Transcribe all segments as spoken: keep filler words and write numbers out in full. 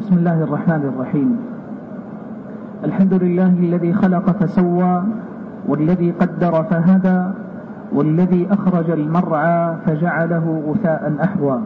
بسم الله الرحمن الرحيم. الحمد لله الذي خلق فسوى، والذي قدر فهدى، والذي أخرج المرعى فجعله غثاء أحوى.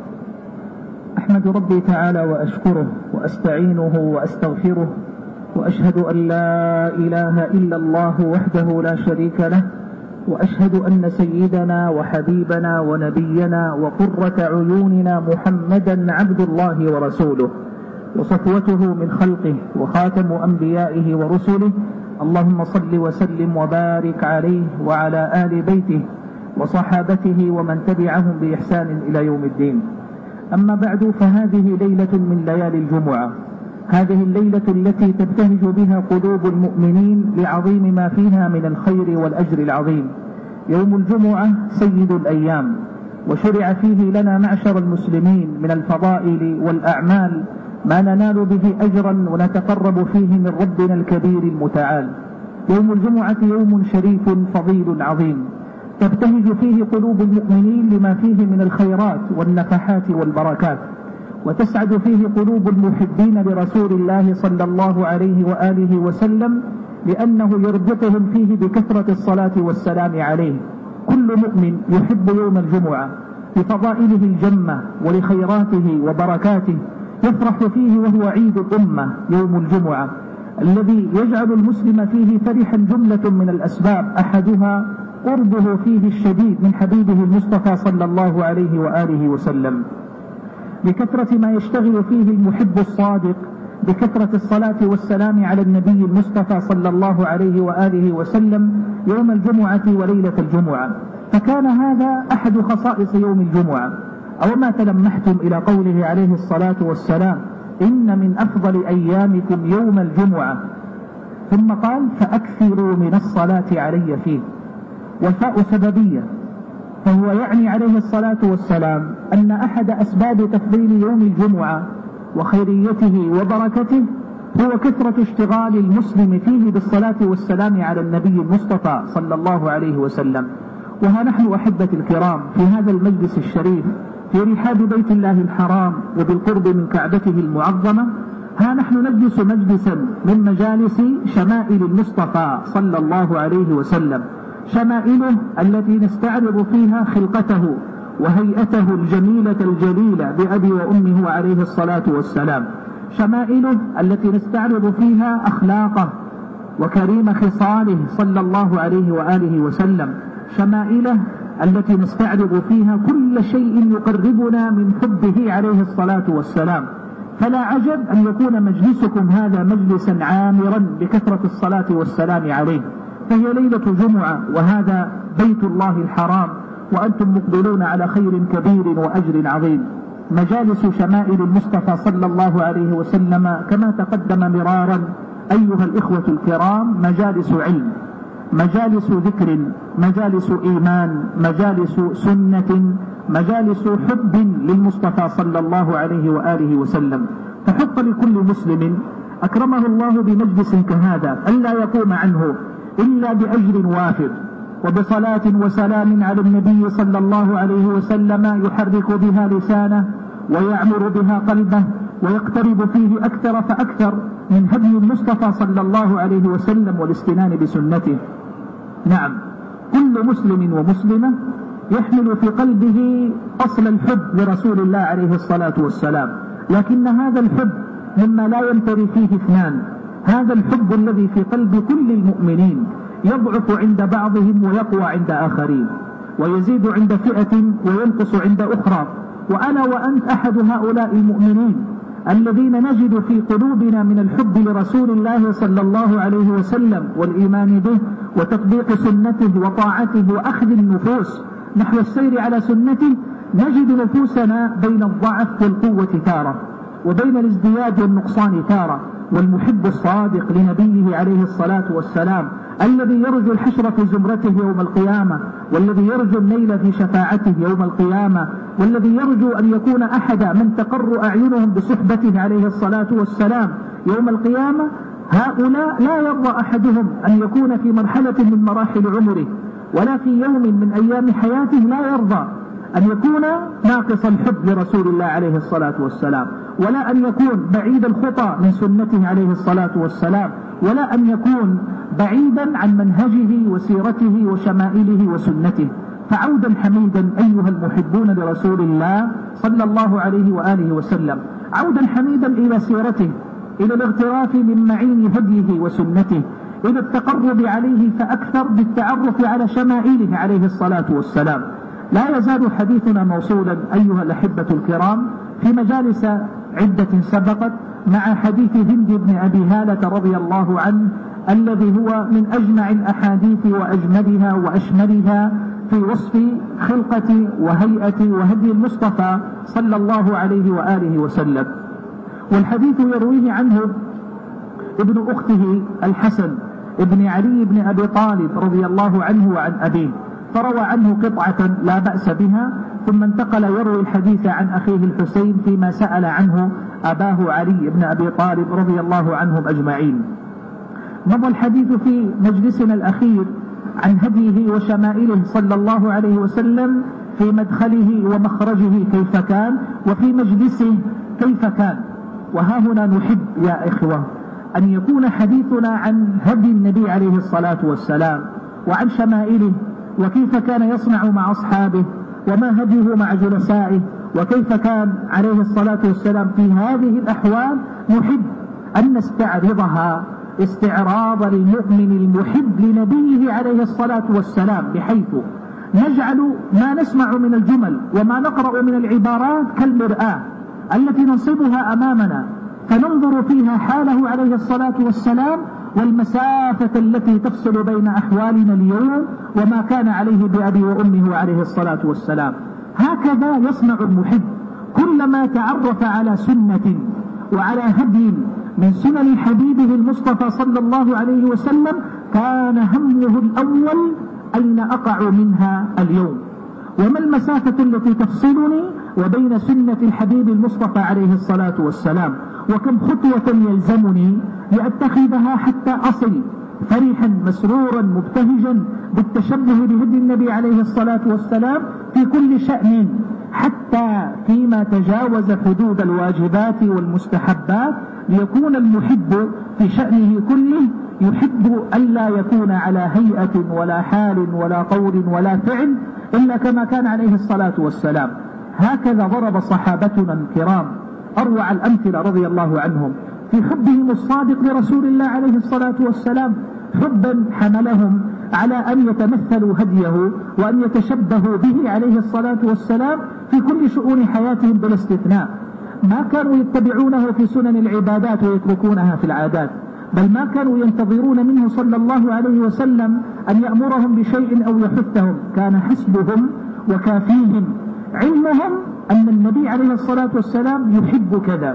أحمد ربي تعالى وأشكره وأستعينه وأستغفره، وأشهد أن لا إله إلا الله وحده لا شريك له، وأشهد أن سيدنا وحبيبنا ونبينا وقرة عيوننا محمدا عبد الله ورسوله، وصفوته من خلقه وخاتم أنبيائه ورسله. اللهم صل وسلم وبارك عليه وعلى آل بيته وصحابته ومن تبعهم بإحسان إلى يوم الدين. أما بعد، فهذه ليلة من ليالي الجمعة، هذه الليلة التي تبتهج بها قلوب المؤمنين لعظيم ما فيها من الخير والأجر العظيم. يوم الجمعة سيد الأيام، وشرع فيه لنا معشر المسلمين من الفضائل والأعمال ما ننال به أجرا ونتقرب فيه من ربنا الكبير المتعال. يوم الجمعة يوم شريف فضيل عظيم، تبتهج فيه قلوب المؤمنين لما فيه من الخيرات والنفحات والبركات، وتسعد فيه قلوب المحبين لرسول الله صلى الله عليه وآله وسلم، لأنه يربطهم فيه بكثرة الصلاة والسلام عليه. كل مؤمن يحب يوم الجمعة لفضائله الجمة ولخيراته وبركاته، يفرح فيه وهو عيد الأمة يوم الجمعة الذي يجعل المسلم فيه فرحا جملة من الأسباب، أحدها قربه فيه الشديد من حبيبه المصطفى صلى الله عليه وآله وسلم، بكثرة ما يشتغل فيه المحب الصادق بكثرة الصلاة والسلام على النبي المصطفى صلى الله عليه وآله وسلم يوم الجمعة وليلة الجمعة. فكان هذا أحد خصائص يوم الجمعة. أو ما تلمحتم إلى قوله عليه الصلاة والسلام: إن من أفضل أيامكم يوم الجمعة، ثم قال: فأكثروا من الصلاة علي فيه. والفاء سببية، فهو يعني عليه الصلاة والسلام أن أحد أسباب تفضيل يوم الجمعة وخيريته وبركته هو كثرة اشتغال المسلم فيه بالصلاة والسلام على النبي المصطفى صلى الله عليه وسلم. وها نحن أحبة الكرام في هذا المجلس الشريف في رحاب بيت الله الحرام وبالقرب من كعبته المعظمة، ها نحن نجلس مجلسا من مجالس شمائل المصطفى صلى الله عليه وسلم، شمائله التي نستعرض فيها خلقته وهيئته الجميلة الجليلة بأبي وأمه عليه الصلاة والسلام، شمائله التي نستعرض فيها أخلاقه وكريم خصاله صلى الله عليه وآله وسلم، شمائله التي نستعرض فيها كل شيء يقربنا من حبه عليه الصلاة والسلام. فلا عجب أن يكون مجلسكم هذا مجلسا عامرا بكثرة الصلاة والسلام عليه. فهي ليلة جمعة، وهذا بيت الله الحرام، وأنتم مقبلون على خير كبير وأجر عظيم. مجالس شمائل المصطفى صلى الله عليه وسلم كما تقدم مرارا أيها الإخوة الكرام مجالس علم، مجالس ذكر، مجالس إيمان، مجالس سنة، مجالس حب للمصطفى صلى الله عليه وآله وسلم. فحق لكل مسلم أكرمه الله بمجلس كهذا ألا يقوم عنه إلا بأجر وافر، وبصلاة وسلام على النبي صلى الله عليه وسلم يحرك بها لسانه ويعمر بها قلبه، ويقترب فيه أكثر فأكثر من هدي المصطفى صلى الله عليه وسلم والاستنان بسنته. نعم، كل مسلم ومسلمة يحمل في قلبه أصل الحب لرسول الله عليه الصلاة والسلام، لكن هذا الحب مما لا ينتري فيه اثنان. هذا الحب الذي في قلب كل المؤمنين يضعف عند بعضهم ويقوى عند آخرين، ويزيد عند فئة وينقص عند أخرى. وأنا وأنت أحد هؤلاء المؤمنين الذين نجد في قلوبنا من الحب لرسول الله صلى الله عليه وسلم والإيمان به وتطبيق سنته وطاعته وأخذ النفوس نحو السير على سنته. نجد نفوسنا بين الضعف والقوة تارة، وبين الازدياد والنقصان تارة. والمحب الصادق لنبيه عليه الصلاة والسلام الذي يرجو الحشر في زمرته يوم القيامة، والذي يرجو النيل في شفاعته يوم القيامة، والذي يرجو أن يكون أحد من تقر أعينهم بصحبته عليه الصلاة والسلام يوم القيامة، هؤلاء لا يرضى أحدهم أن يكون في مرحلة من مراحل عمره ولا في يوم من أيام حياته لا يرضى أن يكون ناقص الحب لرسول الله عليه الصلاة والسلام، ولا أن يكون بعيد الخطى من سنته عليه الصلاة والسلام، ولا أن يكون بعيدا عن منهجه وسيرته وشمائله وسنته. فعودا حميدا أيها المحبون لرسول الله صلى الله عليه وآله وسلم، عودا حميدا إلى سيرته، إلى الاغتراف من معين هديه وسنته، إلى التقرب عليه فأكثر بالتعرف على شمائله عليه الصلاة والسلام. لا يزال حديثنا موصولا أيها الأحبة الكرام في مجالس عدة سبقت مع حديث هند بن أبي هالة رضي الله عنه، الذي هو من أجمع الأحاديث وأجملها وأشملها في وصف خلقة وهيئة وهدي المصطفى صلى الله عليه وآله وسلم. والحديث يرويه عنه ابن أخته الحسن ابن علي بن أبي طالب رضي الله عنه وعن أبيه، فروى عنه قطعة لا بأس بها، ثم انتقل يروي الحديث عن أخيه الحسين فيما سأل عنه أباه علي بن أبي طالب رضي الله عنهم أجمعين. مضى الحديث في مجلسنا الأخير عن هديه وشمائله صلى الله عليه وسلم في مدخله ومخرجه كيف كان، وفي مجلسه كيف كان. وها هنا نحب يا إخوة أن يكون حديثنا عن هدي النبي عليه الصلاة والسلام وعن شمائله، وكيف كان يصنع مع أصحابه، وما هديه مع جلسائه، وكيف كان عليه الصلاة والسلام في هذه الأحوال. نحب أن نستعرضها استعراض المؤمن المحب لنبيه عليه الصلاة والسلام، بحيث نجعل ما نسمع من الجمل وما نقرأ من العبارات كالمرآة التي ننصبها أمامنا، فننظر فيها حاله عليه الصلاة والسلام والمسافة التي تفصل بين أحوالنا اليوم وما كان عليه بأبي وأمه عليه الصلاة والسلام. هكذا يصنع المحب، كلما تعرف على سنة وعلى هدي من سنن حبيبه المصطفى صلى الله عليه وسلم كان همه الأول أين أقع منها اليوم، وما المسافة التي تفصلني وبين سنة الحبيب المصطفى عليه الصلاة والسلام، وكم خطوة يلزمني لأتخذها حتى أصل فرحا مسرورا مبتهجا بالتشبه بهدي النبي عليه الصلاة والسلام في كل شأن، حتى فيما تجاوز حدود الواجبات والمستحبات، ليكون المحب في شأنه كله يحب ألا يكون على هيئة ولا حال ولا قول ولا فعل إلا كما كان عليه الصلاة والسلام. هكذا ضرب صحابتنا الكرام أروع الأمثلة رضي الله عنهم في حبهم الصادق لرسول الله عليه الصلاة والسلام، حبا حملهم على أن يتمثلوا هديه وأن يتشبهوا به عليه الصلاة والسلام في كل شؤون حياتهم بلا استثناء. ما كانوا يتبعونه في سنن العبادات ويتركونها في العادات، بل ما كانوا ينتظرون منه صلى الله عليه وسلم أن يأمرهم بشيء أو يحثهم، كان حسبهم وكافيهم علمهم أن النبي عليه الصلاة والسلام يحب كذا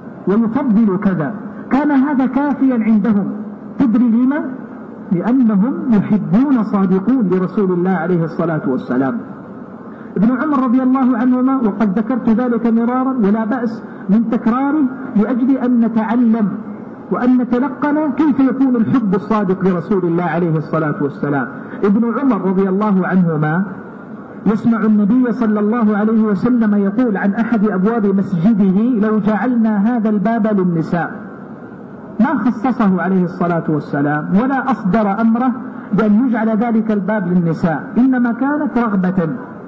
ويفضل كذا، كان هذا كافيا عندهم. تدري لما؟ لأنهم يحبون صادقون لرسول الله عليه الصلاة والسلام. ابن عمر رضي الله عنهما، وقد ذكرت ذلك مرارا ولا بأس من تكراره لأجل أن نتعلم وأن نتلقن كيف يكون الحب الصادق لرسول الله عليه الصلاة والسلام. ابن عمر رضي الله عنهما يسمع النبي صلى الله عليه وسلم يقول عن أحد أبواب مسجده: لو جعلنا هذا الباب للنساء. ما خصصه عليه الصلاة والسلام ولا أصدر أمره بأن يجعل ذلك الباب للنساء، إنما كانت رغبة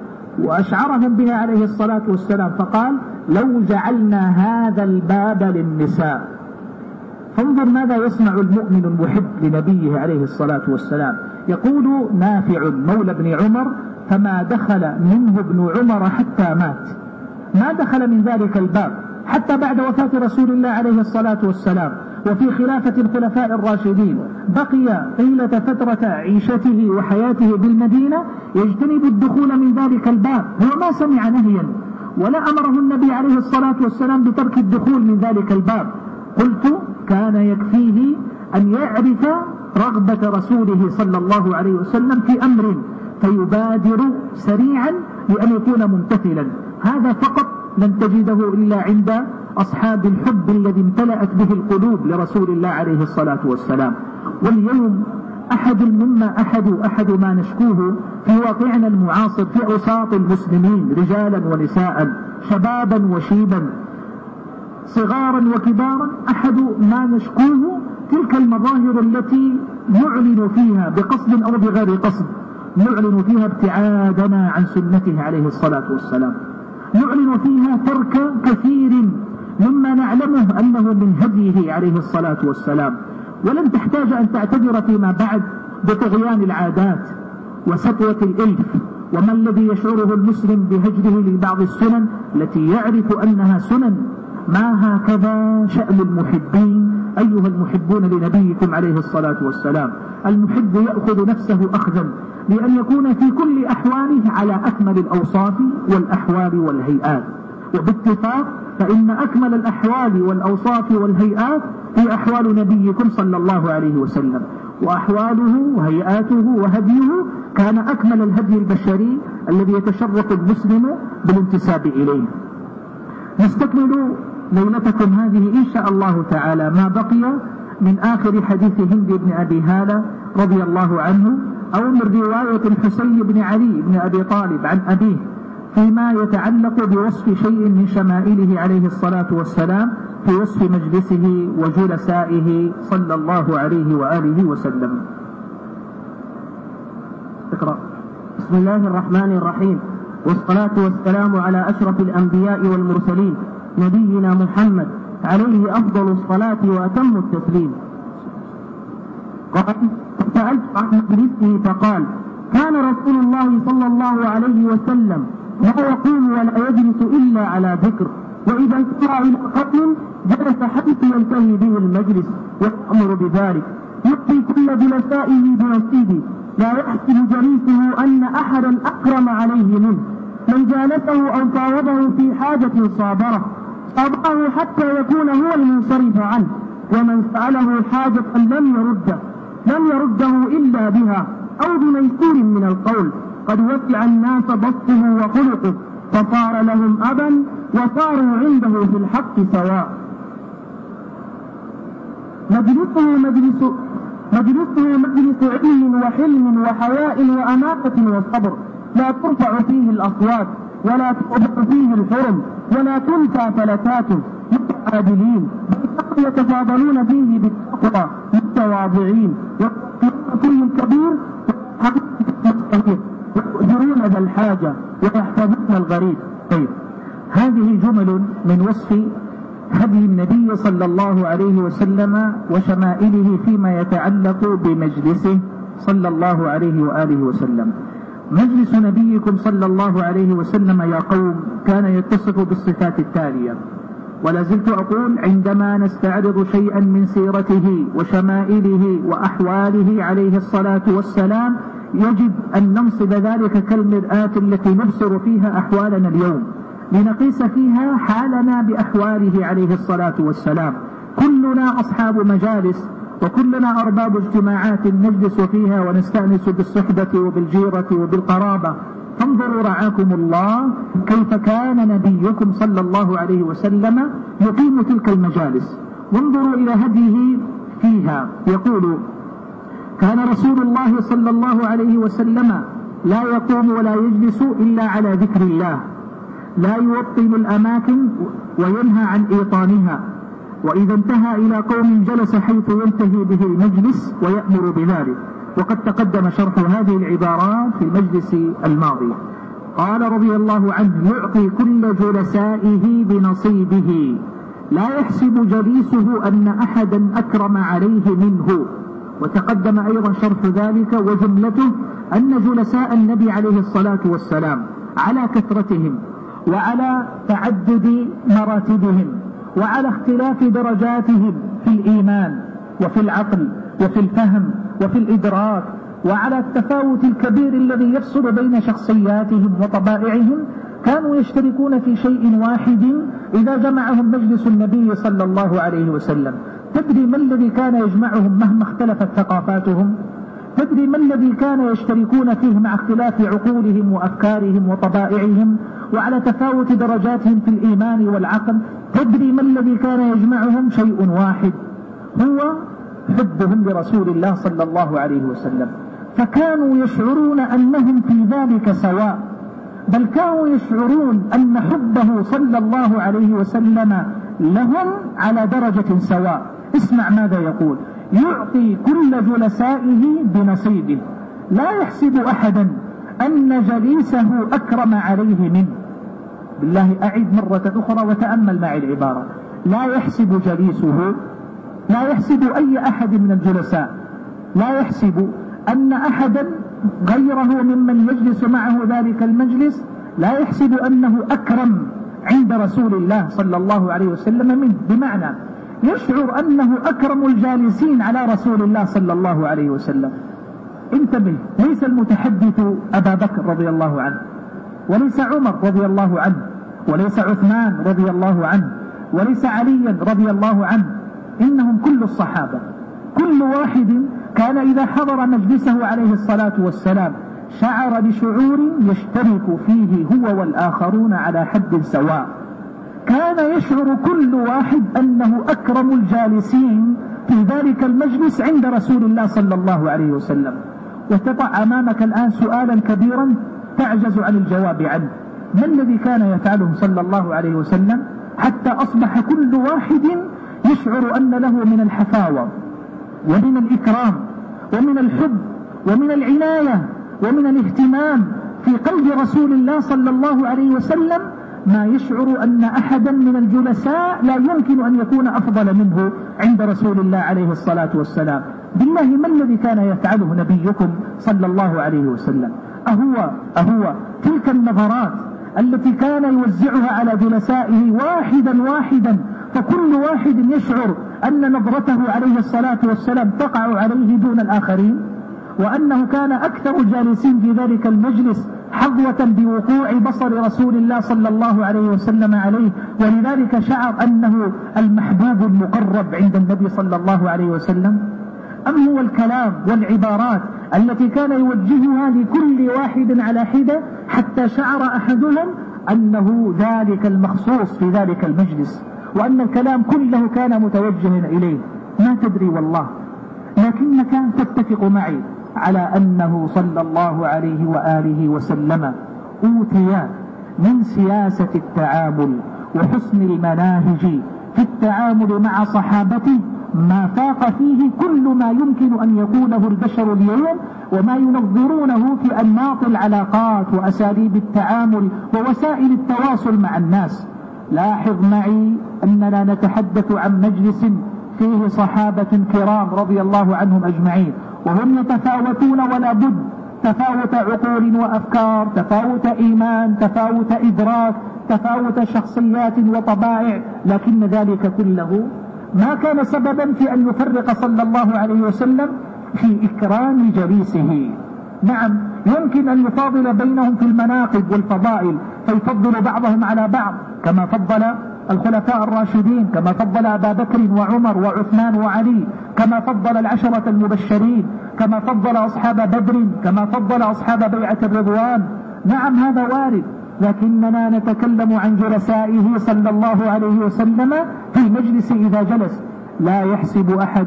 وأشعرهم بها عليه الصلاة والسلام، فقال: لو جعلنا هذا الباب للنساء. فانظر ماذا يصنع المؤمن المحب لنبيه عليه الصلاة والسلام. يقول نافع مولى ابن عمر: فما دخل منه ابن عمر حتى مات، ما دخل من ذلك الباب حتى بعد وفاة رسول الله عليه الصلاة والسلام وفي خلافة الخلفاء الراشدين، بقي طيلة فترة عيشته وحياته بالمدينة يجتنب الدخول من ذلك الباب، هو ما سمع نهيا ولا أمره النبي عليه الصلاة والسلام بترك الدخول من ذلك الباب. قلت: كان يكفيه أن يعرف رغبة رسوله صلى الله عليه وسلم في أمر فيبادر سريعا لأن يكون ممتثلا. هذا فقط لن تجده إلا عند أصحاب الحب الذي امتلأت به القلوب لرسول الله عليه الصلاة والسلام. واليوم أحد مما أحد أحد ما نشكوه في واقعنا المعاصر في أوساط المسلمين، رجالا ونساء، شبابا وشيبا، صغارا وكبارا، أحد ما نشكوه تلك المظاهر التي نعلن فيها بقصد أو بغير قصد، نعلن فيها ابتعادنا عن سنته عليه الصلاة والسلام، نعلن فيها ترك كثير مما نعلمه أنه من هديه عليه الصلاة والسلام. ولن تحتاج أن تعتذر فيما بعد بطغيان العادات وسطوة الإلف، وما الذي يشعره المسلم بهجره لبعض السنن التي يعرف أنها سنن. ما هكذا شأن المحبين أيها المحبون لنبيكم عليه الصلاة والسلام. المحب يأخذ نفسه أخذا لأن يكون في كل أحواله على أكمل الأوصاف والأحوال والهيئات، وباتفاق فإن أكمل الأحوال والأوصاف والهيئات هي أحوال نبيكم صلى الله عليه وسلم، وأحواله وهيئاته وهديه كان أكمل الهدي البشري الذي يتشرف المسلم بالانتساب إليه. نستكمل ليلتكم هذه إن شاء الله تعالى ما بقي من آخر حديث هند بن أبي هالة رضي الله عنه، أو من رواية الحسين بن علي بن أبي طالب عن أبيه فيما يتعلق بوصف شيء من شمائله عليه الصلاة والسلام في وصف مجلسه وجلسائه صلى الله عليه وآله وسلم. اقرأ. بسم الله الرحمن الرحيم، والصلاة والسلام على أشرف الأنبياء والمرسلين نبينا محمد عليه أفضل الصلاة وأتم التسليم. قال: سألت عن مجلسه فقال: كان رسول الله صلى الله عليه وسلم لا يقوم ولا يجلس إلا على ذكر، وإذا انتهى إلى قتل جلس حتى ينتهي به المجلس ويأمر بذلك، يعطي كل جلسائه بنصيبه، لا يحسب جليسه أن أحدا أكرم عليه منه، من جالسه أو فاوضه في حاجة صابره صابره حتى يكون هو المنصرف عنه، ومن سأله حاجة لم يرده لم يرده إلا بها أو بميسور من القول، قد وسع الناس بسطه وخلقه فصار لهم أبا وصاروا عنده في الحق سواء. مجلسه مجلس مجلسه مجلس علم وحلم وحياء وأمانة وصبر، لا ترفع فيه الأصوات ولا تؤبر فيه الحرم ولا تنسى فلتاته، متعادلين يتفاضلون فيه بالتقوى، متواضعين، وكل الكبير ويؤجرون ذا الحاجة ويحفظون الغريب. طيب، هذه جمل من وصف هدي النبي صلى الله عليه وسلم وشمائله فيما يتعلق بمجلسه صلى الله عليه وآله وسلم. مجلس نبيكم صلى الله عليه وسلم يا قوم كان يتصف بالصفات التالية، ولا زلت أقول عندما نستعرض شيئا من سيرته وشمائله وأحواله عليه الصلاة والسلام يجب أن ننصب ذلك كالمرآة التي نبصر فيها أحوالنا اليوم، لنقيس فيها حالنا بأحواله عليه الصلاة والسلام. كلنا أصحاب مجالس وكلنا أرباب اجتماعات نجلس فيها ونستأنس بالصحبة وبالجيرة وبالقرابة، فانظروا رعاكم الله كيف كان نبيكم صلى الله عليه وسلم يقيم تلك المجالس، وانظروا إلى هديه فيها. يقول: كان رسول الله صلى الله عليه وسلم لا يقوم ولا يجلس إلا على ذكر الله، لا يوطن الأماكن وينهى عن إيطانها، وإذا انتهى إلى قوم جلس حيث ينتهي به المجلس ويأمر بذلك، وقد تقدم شرح هذه العبارات في المجلس الماضي. قال رضي الله عنه: يعطي كل جلسائه بنصيبه، لا يحسب جليسه أن أحدا أكرم عليه منه. وتقدم أيضا شرح ذلك، وجملته أن جلساء النبي عليه الصلاة والسلام على كثرتهم وعلى تعدد مراتبهم وعلى اختلاف درجاتهم في الإيمان وفي العقل وفي الفهم وفي الإدراك وعلى التفاوت الكبير الذي يفصل بين شخصياتهم وطبائعهم، كانوا يشتركون في شيء واحد إذا جمعهم مجلس النبي صلى الله عليه وسلم. تدري ما الذي كان يجمعهم مهما اختلفت ثقافاتهم؟ تدري ما الذي كان يشتركون فيه مع اختلاف عقولهم وأفكارهم وطبائعهم وعلى تفاوت درجاتهم في الإيمان والعقل؟ تدري ما الذي كان يجمعهم؟ شيء واحد، هو حبهم لرسول الله صلى الله عليه وسلم، فكانوا يشعرون أنهم في ذلك سواء، بل كانوا يشعرون أن حبه صلى الله عليه وسلم لهم على درجة سواء. اسمع ماذا يقول: يعطي كل جلسائه بنصيبه، لا يحسب أحدا أن جليسه أكرم عليه منه. بالله أعيد مرة أخرى وتأمل معي العبارة: لا يحسب جليسه، لا يحسب أي أحد من الجلساء، لا يحسب أن أحدا غيره ممن يجلس معه ذلك المجلس، لا يحسب أنه أكرم عند رسول الله صلى الله عليه وسلم منه، بمعنى يشعر أنه أكرم الجالسين على رسول الله صلى الله عليه وسلم. انتبه، ليس المتحدث أبا بكر رضي الله عنه، وليس عمر رضي الله عنه، وليس عثمان رضي الله عنه، وليس علي رضي الله عنه، إنهم كل الصحابة، كل واحد كان إذا حضر مجلسه عليه الصلاة والسلام شعر بشعور يشترك فيه هو والآخرون على حد سواء. كان يشعر كل واحد أنه أكرم الجالسين في ذلك المجلس عند رسول الله صلى الله عليه وسلم. وتضع أمامك الآن سؤالا كبيرا تعجز عن الجواب عنه: ما الذي كان يفعله صلى الله عليه وسلم حتى أصبح كل واحد يشعر أن له من الحفاوة ومن الإكرام ومن الحب ومن العناية ومن الاهتمام في قلب رسول الله صلى الله عليه وسلم ما يشعر أن أحدا من الجلساء لا يمكن أن يكون أفضل منه عند رسول الله عليه الصلاة والسلام؟ بالله ما الذي كان يفعله نبيكم صلى الله عليه وسلم؟ أهو, أهو تلك النظرات التي كان يوزعها على جلسائه واحدا واحدا، فكل واحد يشعر أن نظرته عليه الصلاة والسلام تقع عليه دون الآخرين، وأنه كان أكثر الجالسين في ذلك المجلس حظوة بوقوع بصر رسول الله صلى الله عليه وسلم عليه، ولذلك شعر أنه المحبوب المقرب عند النبي صلى الله عليه وسلم؟ أم هو الكلام والعبارات التي كان يوجهها لكل واحد على حدة حتى شعر أحدهم أنه ذلك المخصوص في ذلك المجلس، وأن الكلام كله كان متوجها إليه؟ ما تدري والله، لكنك تتفق معي على أنه صلى الله عليه وآله وسلم أوتي من سياسة التعامل وحسن المناهج في التعامل مع صحابته ما فاق فيه كل ما يمكن أن يقوله البشر اليوم، وما ينظرونه في أنماط العلاقات وأساليب التعامل ووسائل التواصل مع الناس. لاحظ معي أننا نتحدث عن مجلس فيه صحابة كرام رضي الله عنهم أجمعين، وهم يتفاوتون ولا بد، تفاوت عقول وأفكار، تفاوت إيمان، تفاوت إدراك، تفاوت شخصيات وطبائع، لكن ذلك كله ما كان سببا في أن يفرق صلى الله عليه وسلم في إكرام جليسه. نعم، يمكن أن يفاضل بينهم في المناقب والفضائل، فيفضل بعضهم على بعض كما فضل الخلفاء الراشدين، كما فضل أبا بكر وعمر وعثمان وعلي، كما فضل العشرة المبشرين، كما فضل أصحاب بدر، كما فضل أصحاب بيعة الرضوان. نعم هذا وارد، لكننا نتكلم عن جلسائه صلى الله عليه وسلم في مجلس إذا جلس لا يحسب أحد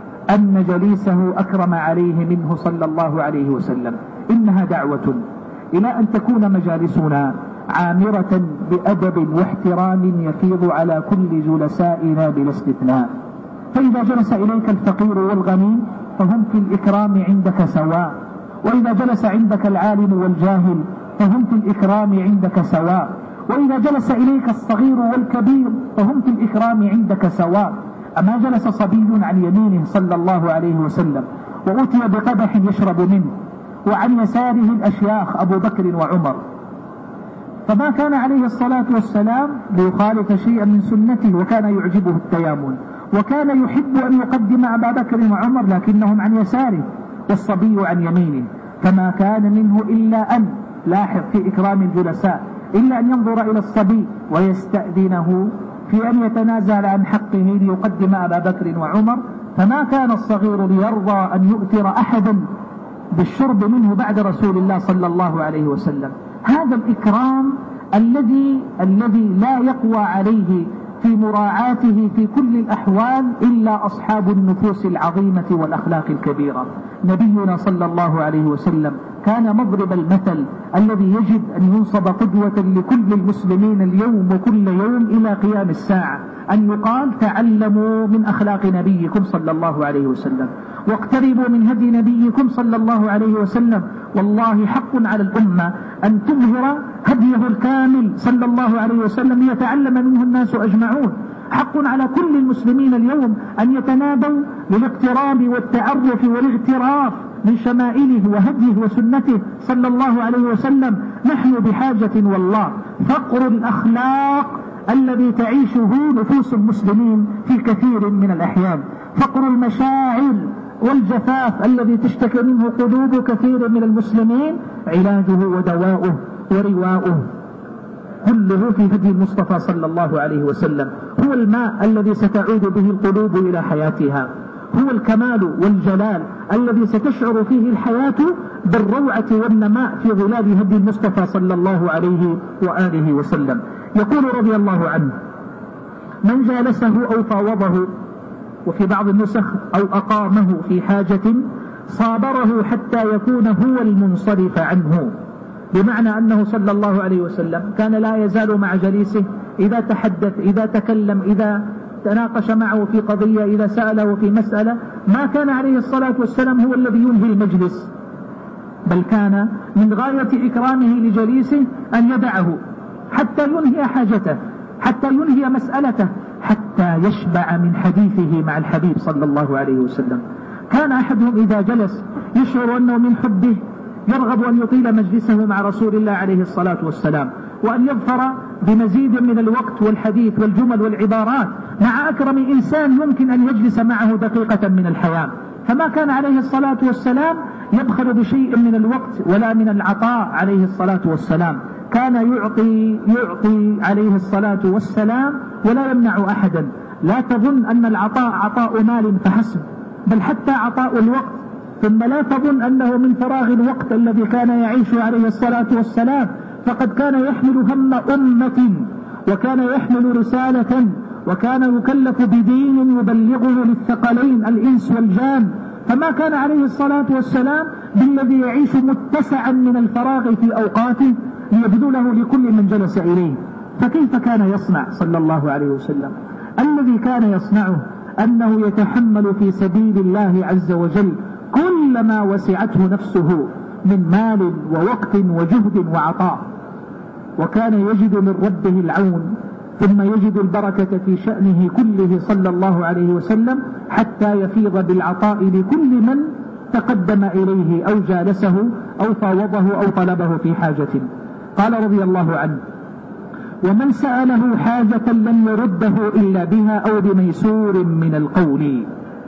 أن جليسه أكرم عليه منه صلى الله عليه وسلم. إنها دعوة إلى أن تكون مجالسنا عامرة بأدب واحترام يفيض على كل جلسائنا بلا استثناء. فإذا جلس إليك الفقير والغني فهم في الإكرام عندك سواء، وإذا جلس عندك العالم والجاهل فهم في الإكرام عندك سواء، وإذا جلس إليك الصغير والكبير فهم في الإكرام عندك سواء. أما جلس صبي عن يمينه صلى الله عليه وسلم وأتي بقدح يشرب منه، وعن يساره الأشياخ أبو بكر وعمر، فما كان عليه الصلاة والسلام ليخالف شيئا من سنته، وكان يعجبه التيامن، وكان يحب أن يقدم أبا بكر وعمر لكنهم عن يساره والصبي عن يمينه، فما كان منه إلا أن لاحظ في إكرام الجلساء إلا أن ينظر إلى الصبي ويستأذنه في أن يتنازل عن حقه ليقدم أبا بكر وعمر. فما كان الصغير ليرضى أن يؤثر أحدا بالشرب منه بعد رسول الله صلى الله عليه وسلم. هذا الإكرام الذي الذي لا يقوى عليه في مراعاته في كل الأحوال إلا أصحاب النفوس العظيمة والأخلاق الكبيرة. نبينا صلى الله عليه وسلم كان مضرب المثل الذي يجب أن ينصب قدوة لكل المسلمين اليوم وكل يوم إلى قيام الساعة، أن يقال تعلموا من أخلاق نبيكم صلى الله عليه وسلم واقتربوا من هدي نبيكم صلى الله عليه وسلم. والله حق على الأمة أن تظهر هديه الكامل صلى الله عليه وسلم يتعلم منه الناس أجمعون. حق على كل المسلمين اليوم أن يتنادوا للاقتراب والتعرف والاغتراف من شمائله وهديه وسنته صلى الله عليه وسلم. نحن بحاجة والله فقر الأخلاق الذي تعيشه نفوس المسلمين في كثير من الأحيان، فقر المشاعر والجفاف الذي تشتكي منه قلوب كثير من المسلمين، علاجه ودواؤه ورواؤه كله في هدي المصطفى صلى الله عليه وسلم. هو الماء الذي ستعود به القلوب إلى حياتها، هو الكمال والجلال الذي ستشعر فيه الحياة بالروعة والنماء في ظلال هدي المصطفى صلى الله عليه وآله وسلم. يقول رضي الله عنه: من جالسه أو فاوضه، وفي بعض النسخ أو أقامه في حاجة، صابره حتى يكون هو المنصرف عنه. بمعنى أنه صلى الله عليه وسلم كان لا يزال مع جليسه إذا تحدث، إذا تكلم، إذا تناقش معه في قضية، إذا سأله في مسألة، ما كان عليه الصلاة والسلام هو الذي ينهي المجلس، بل كان من غاية إكرامه لجليسه أن يدعه حتى ينهي حاجته، حتى ينهي مسألته، حتى يشبع من حديثه مع الحبيب صلى الله عليه وسلم. كان أحدهم إذا جلس يشعر أنه من حبه يرغب أن يطيل مجلسه مع رسول الله عليه الصلاة والسلام، وأن يظفر بمزيد من الوقت والحديث والجمل والعبارات مع أكرم إنسان يمكن أن يجلس معه دقيقة من الحياة. فما كان عليه الصلاة والسلام يبخل بشيء من الوقت ولا من العطاء عليه الصلاة والسلام. كان يعطي يعطي عليه الصلاة والسلام ولا يمنع أحدا. لا تظن أن العطاء عطاء مال فحسب، بل حتى عطاء الوقت. ثم لا تظن أنه من فراغ الوقت الذي كان يعيش عليه الصلاة والسلام، فقد كان يحمل هم أمة، وكان يحمل رسالة، وكان يكلف بدين يبلغه للثقلين الإنس والجان. فما كان عليه الصلاة والسلام بالذي يعيش متسعا من الفراغ في أوقاته ليبذله لكل من جلس إليه. فكيف كان يصنع صلى الله عليه وسلم؟ الذي كان يصنعه أنه يتحمل في سبيل الله عز وجل كل ما وسعته نفسه من مال ووقت وجهد وعطاء، وكان يجد من ربه العون، ثم يجد البركة في شأنه كله صلى الله عليه وسلم، حتى يفيض بالعطاء لكل من تقدم إليه أو جالسه أو فاوضه أو طلبه في حاجة. قال رضي الله عنه: ومن سأله حاجة لم يرده إلا بها أو بميسور من القول.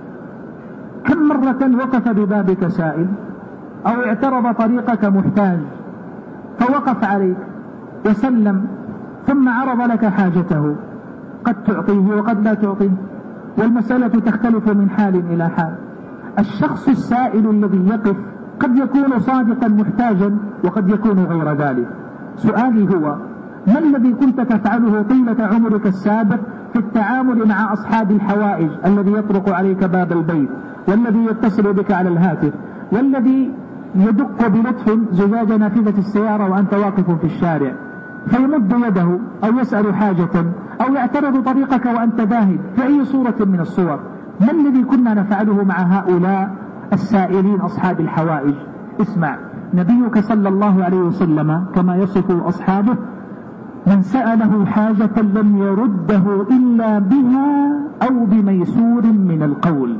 كم مرة وقف ببابك سائل أو اعترض طريقك محتاج فوقف عليك وسلم، ثم عرض لك حاجته، قد تعطيه وقد لا تعطيه، والمسألة تختلف من حال إلى حال. الشخص السائل الذي يقف قد يكون صادقا محتاجا وقد يكون غير ذلك. سؤالي هو: ما الذي كنت تفعله طيلة عمرك السابق في التعامل مع أصحاب الحوائج، الذي يطرق عليك باب البيت، والذي يتصل بك على الهاتف، والذي يدق بلطف زجاج نافذة السيارة وأنت واقف في الشارع فيمد يده أو يسأل حاجة أو يعترض طريقك وأنت ذاهب في أي صورة من الصور؟ ما الذي كنا نفعله مع هؤلاء السائلين أصحاب الحوائج؟ اسمع، نبيك صلى الله عليه وسلم كما يصف أصحابه: من سأله حاجة لم يرده إلا بها أو بميسور من القول.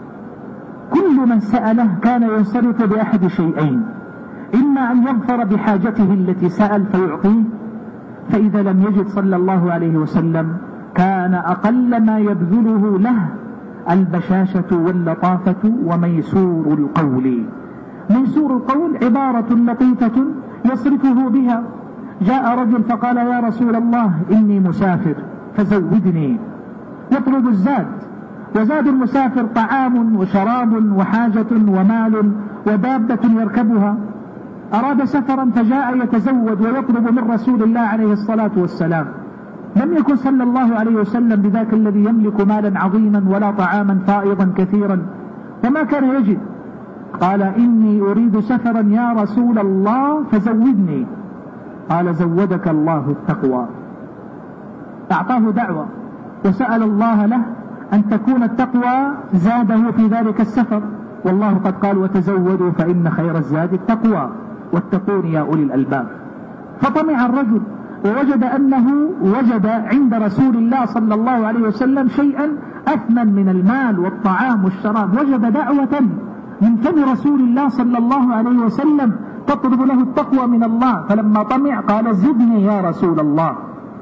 كل من سأله كان ينصرف بأحد شيئين: إما أن يظفر بحاجته التي سأل فيعطيه، فإذا لم يجد صلى الله عليه وسلم كان أقل ما يبذله له البشاشة واللطافة وميسور القول. ميسور القول عبارة لطيفة يصرفه بها. جاء رجل فقال: يا رسول الله إني مسافر فزودني، يطلب الزاد، وزاد المسافر طعام وشراب وحاجة ومال ودابة يركبها. أراد سفرا فجاء يتزود ويطلب من رسول الله عليه الصلاة والسلام، لم يكن صلى الله عليه وسلم بذاك الذي يملك مالا عظيما ولا طعاما فائضا كثيرا، وما كان يجد. قال إني أريد سفرا يا رسول الله فزودني. قال زودك الله التقوى. أعطاه دعوة وسأل الله له أن تكون التقوى زاده في ذلك السفر، والله قد قال وتزودوا فإن خير الزاد التقوى واتقون يا أولي الألباب. فطمع الرجل ووجد أنه وجد عند رسول الله صلى الله عليه وسلم شيئا أثمن من المال والطعام والشراب، وجد دعوة من فم رسول الله صلى الله عليه وسلم تطلب له التقوى من الله. فلما طمع قال زدني يا رسول الله،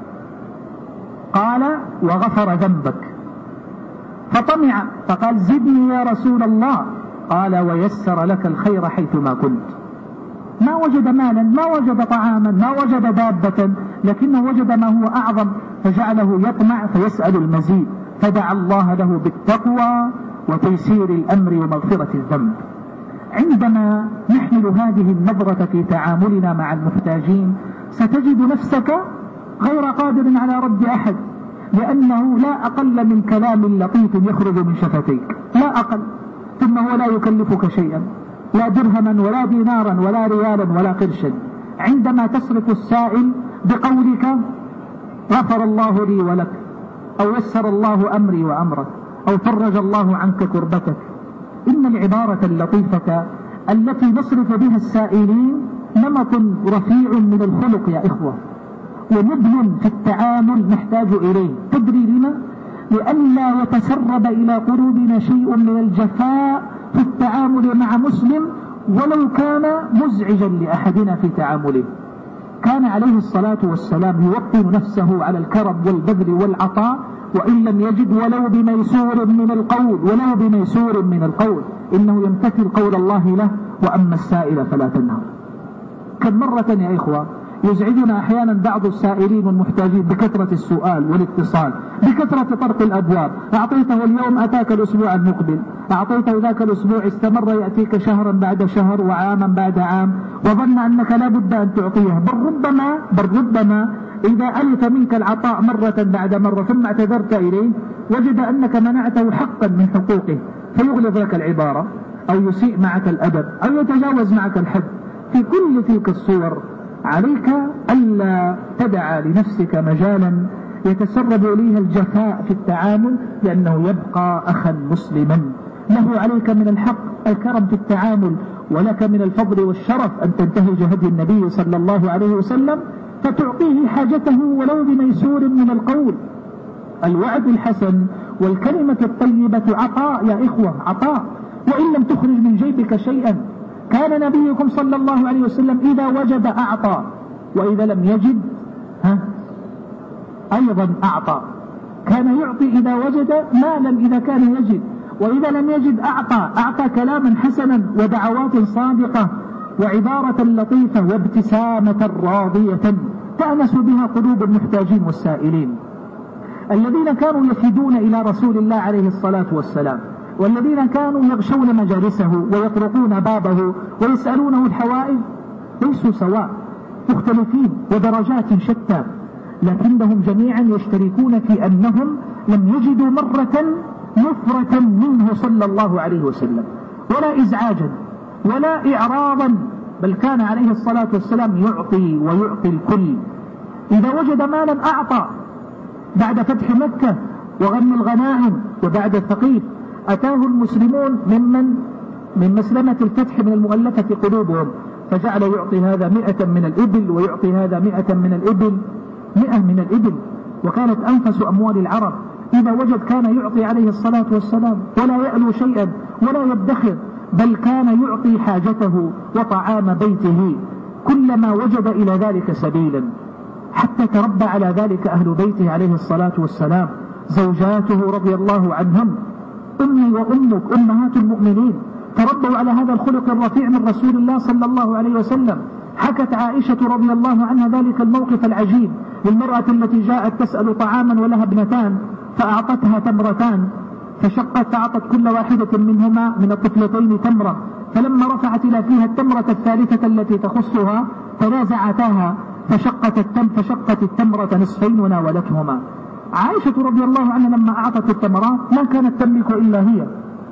قال وغفر ذنبك. فطمع فقال زدني يا رسول الله، قال ويسر لك الخير حيثما كنت. ما وجد مالا، ما وجد طعاما، ما وجد دابة، لكنه وجد ما هو أعظم، فجعله يطمع فيسأل المزيد، فدعا الله له بالتقوى وتيسير الأمر ومغفرة الذنب. عندما نحمل هذه النظرة في تعاملنا مع المحتاجين ستجد نفسك غير قادر على رد أحد، لأنه لا أقل من كلام لطيف يخرج من شفتيك، لا أقل، ثم هو لا يكلفك شيئا، لا درهما ولا دينارا ولا ريالا ولا قرشا. عندما تصرف السائل بقولك غفر الله لي ولك، أو يسر الله أمري وأمرك، أو فرج الله عنك كربتك، إن العبارة اللطيفة التي نصرف بها السائلين نمط رفيع من الخلق يا إخوة، ونبل في التعامل نحتاج إليه. تدري لما؟ لئلا يتسرب إلى قلوبنا شيء من الجفاء في التعامل مع مسلم ولو كان مزعجا لأحدنا في تعامله. كان عليه الصلاة والسلام يوطن نفسه على الكرم والبذل والعطاء، وإن لم يجد ولو بميسور من القول، ولو بميسور من القول، إنه يمتثل قول الله له وأما السائل فلا تنهر. كم مرة يا إخوة يزعجنا أحيانا بعض السائلين والمحتاجين بكثرة السؤال والاتصال، بكثرة طرق الأبواب. أعطيته اليوم أتاك الأسبوع المقبل، أعطيته ذاك الأسبوع استمر يأتيك شهرا بعد شهر وعاما بعد عام، وظن أنك لا بد أن تعطيه. بل ربما, بل ربما إذا ألف منك العطاء مرة بعد مرة ثم اعتذرت إليه وجد أنك منعته حقا من حقوقه، فيغلظ لك العبارة أو يسيء معك الأدب أو يتجاوز معك الحد. في كل تلك الصور عليك ألا تدع لنفسك مجالا يتسرب إليها الجفاء في التعامل، لأنه يبقى أخا مسلما. له عليك من الحق الكرم في التعامل، ولك من الفضل والشرف أن تنتهج هدي النبي صلى الله عليه وسلم فتعطيه حاجته ولو بميسور من القول. الوعد الحسن والكلمة الطيبة عطاء يا إخوة، عطاء، وإن لم تخرج من جيبك شيئا. كان نبيكم صلى الله عليه وسلم إذا وجد أعطى، وإذا لم يجد ها أيضا أعطى. كان يعطي إذا وجد مالا إذا كان يجد، وإذا لم يجد أعطى. أعطى كلاما حسنا ودعوات صادقة وعبارة لطيفة وابتسامة راضية تأنس بها قلوب المحتاجين والسائلين الذين كانوا يفدون إلى رسول الله عليه الصلاة والسلام، والذين كانوا يغشون مجالسه ويطرقون بابه ويسألونه الحوائج. ليسوا سواء، مختلفين ودرجات شتى، لكنهم جميعا يشتركون في أنهم لم يجدوا مرة نفرة منه صلى الله عليه وسلم، ولا إزعاجا ولا إعراضا، بل كان عليه الصلاة والسلام يعطي ويعطي الكل. إذا وجد مالا أعطى. بعد فتح مكة وغنم الغنائم وبعد الثقيف أتاه المسلمون ممن من مسلمة الفتح من المؤلفة قلوبهم، فجعل يعطي هذا مئة من الإبل ويعطي هذا مئة من الإبل، مئة من الإبل، وكانت أنفس أموال العرب. إذا وجد كان يعطي عليه الصلاة والسلام ولا يألو شيئا ولا يدخر، بل كان يعطي حاجته وطعام بيته كلما وجد إلى ذلك سبيلا، حتى تربى على ذلك أهل بيته عليه الصلاة والسلام، زوجاته رضي الله عنهم. أمي وأمك أمهات المؤمنين تربوا على هذا الخلق الرفيع من رسول الله صلى الله عليه وسلم. حكت عائشة رضي الله عنها ذلك الموقف العجيب للمرأة التي جاءت تسأل طعاما ولها ابنتان، فأعطتها تمرتان، فشقت فأعطت كل واحدة منهما من الطفلتين تمرة، فلما رفعت إلى فيها التمرة الثالثة التي تخصها تنازعتاها، فشقت التم فشقت التمرة نصفين وناولتهما. عائشة رضي الله عنها لما أعطت التمرات ما كانت تملك إلا هي،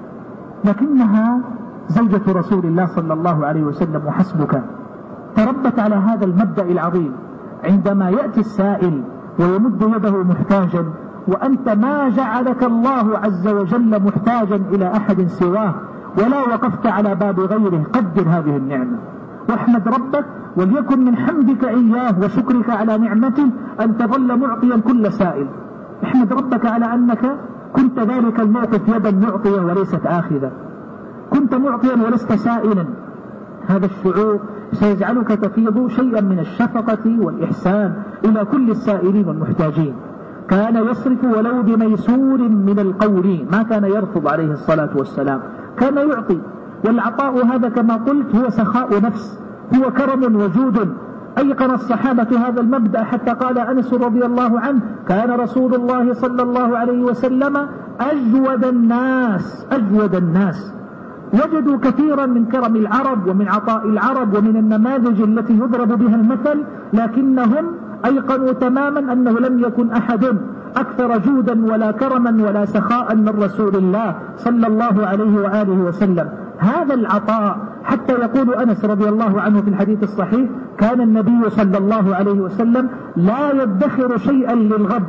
لكنها زوجة رسول الله صلى الله عليه وسلم وحسبك، تربت على هذا المبدأ العظيم. عندما يأتي السائل ويمد يده محتاجا وأنت ما جعلك الله عز وجل محتاجا إلى أحد سواه ولا وقفت على باب غيره، قدر هذه النعمة واحمد ربك، وليكن من حمدك إياه وشكرك على نعمته أن تظل معطيا كل سائل. احمد ربك على أنك كنت ذلك الموقف يدا معطية وليست آخذة، كنت معطيا ولست سائلا. هذا الشعور سيجعلك تفيض شيئا من الشفقة والإحسان إلى كل السائلين والمحتاجين. كان يصرف ولو بميسور من القول، ما كان يرفض عليه الصلاة والسلام، كان يعطي. والعطاء هذا كما قلت هو سخاء نفس، هو كرم وجود. أيقن الصحابة هذا المبدأ حتى قال أنس رضي الله عنه: كان رسول الله صلى الله عليه وسلم أجود الناس أجود الناس. وجدوا كثيرا من كرم العرب ومن عطاء العرب ومن النماذج التي يضرب بها المثل، لكنهم أيقنوا تماما أنه لم يكن أحد أكثر جودا ولا كرما ولا سخاء من رسول الله صلى الله عليه وآله وسلم. هذا العطاء حتى يقول أنس رضي الله عنه في الحديث الصحيح: كان النبي صلى الله عليه وسلم لا يدخر شيئا للغد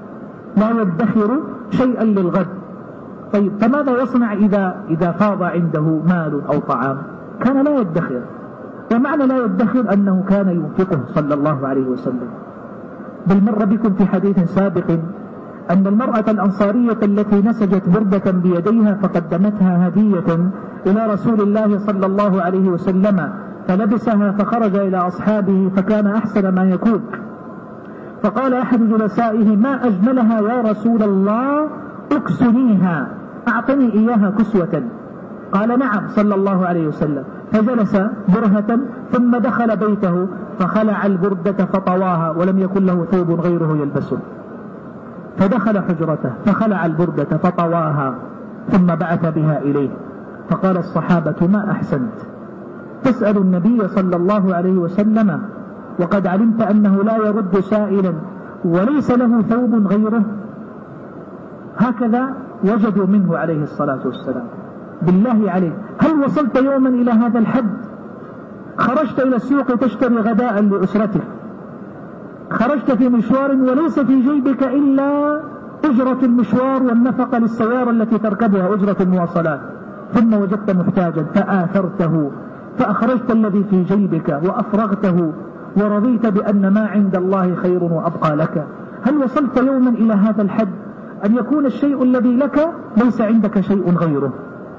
لا يدخر شيئا للغد. طيب فماذا يصنع إذا إذا فاض عنده مال أو طعام؟ كان لا يدخر. ومعنى لا يدخر أنه كان ينفقه صلى الله عليه وسلم. بل مر بكم في حديث سابق أن المرأة الأنصارية التي نسجت بردة بيديها فقدمتها هدية إلى رسول الله صلى الله عليه وسلم، فلبسها فخرج إلى أصحابه فكان أحسن ما يكون. فقال أحد جلسائه: ما أجملها يا رسول الله، اكسنيها، أعطني إياها كسوة. قال: نعم صلى الله عليه وسلم. فجلس برهة ثم دخل بيته فخلع البردة فطواها ولم يكن له ثوب غيره يلبسه، فدخل حجرته فخلع البردة فطواها ثم بعث بها إليه. فقال الصحابة: ما أحسنت، تسأل النبي صلى الله عليه وسلم وقد علمت أنه لا يرد سائلا وليس له ثوب غيره. هكذا وجدوا منه عليه الصلاة والسلام. بالله عليك، هل وصلت يوما إلى هذا الحد؟ خرجت إلى السوق تشتري غداء لأسرتك، خرجت في مشوار وليس في جيبك إلا أجرة المشوار والنفقة للسيارة التي تركبها، أجرة المواصلات، ثم وجدت محتاجا فآثرته فأخرجت الذي في جيبك وأفرغته ورضيت بأن ما عند الله خير وأبقى لك. هل وصلت يوما إلى هذا الحد أن يكون الشيء الذي لك ليس عندك شيء غيره؟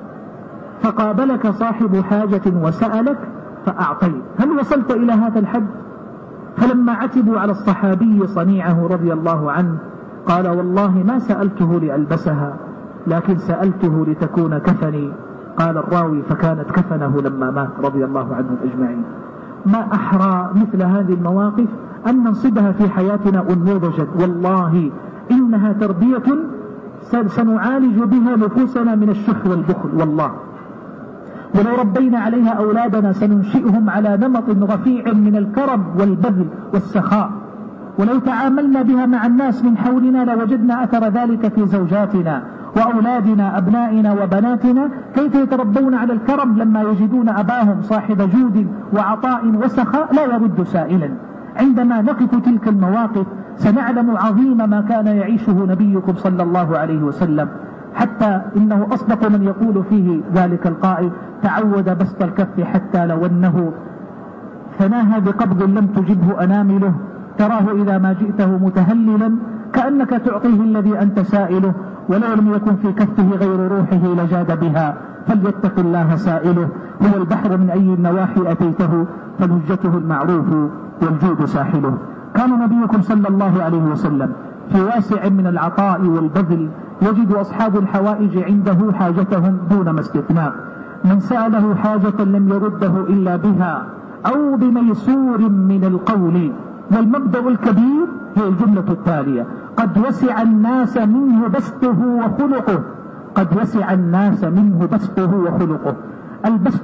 فقابلك صاحب حاجة وسألك فأعطيت. هل وصلت إلى هذا الحد؟ فلما عتبوا على الصحابي صنيعه رضي الله عنه قال: والله ما سألته لألبسها لكن سألته لتكون كفني. قال الراوي: فكانت كفنه لما مات رضي الله عنهم أجمعين. ما أحرى مثل هذه المواقف أن ننصبها في حياتنا أنموذجا، والله إنها تربية سنعالج بها نفوسنا من الشح والبخل. والله ولو ربينا عليها أولادنا سننشئهم على نمط رفيع من الكرم والبذل والسخاء. ولو تعاملنا بها مع الناس من حولنا لوجدنا أثر ذلك في زوجاتنا وأولادنا أبنائنا وبناتنا، كيف يتربون على الكرم لما يجدون أباهم صاحب جود وعطاء وسخاء لا يرد سائلا. عندما نقف تلك المواقف سنعلم عظيم ما كان يعيشه نبيكم صلى الله عليه وسلم، حتى إنه أصدق من يقول فيه ذلك القائل: تعود بسط الكف حتى لو أنه ثناها بقبض لم تجبه أنامله، تراه إذا ما جئته متهللا كأنك تعطيه الذي أنت سائله، ولو لم يكن في كفه غير روحه لجاد بها، فليتق الله سائله. هو البحر من أي النواحي أتيته فلجته المعروف والجود ساحله. كان نبيكم صلى الله عليه وسلم في واسع من العطاء والبذل يجد أصحاب الحوائج عنده حاجتهم دون ما استثناء. من سأله حاجة لم يرده إلا بها أو بميسور من القول. والمبدأ الكبير هي الجملة التالية: قد وسع الناس منه بسطه وخلقه. قد وسع الناس منه بسطه وخلقه. البسط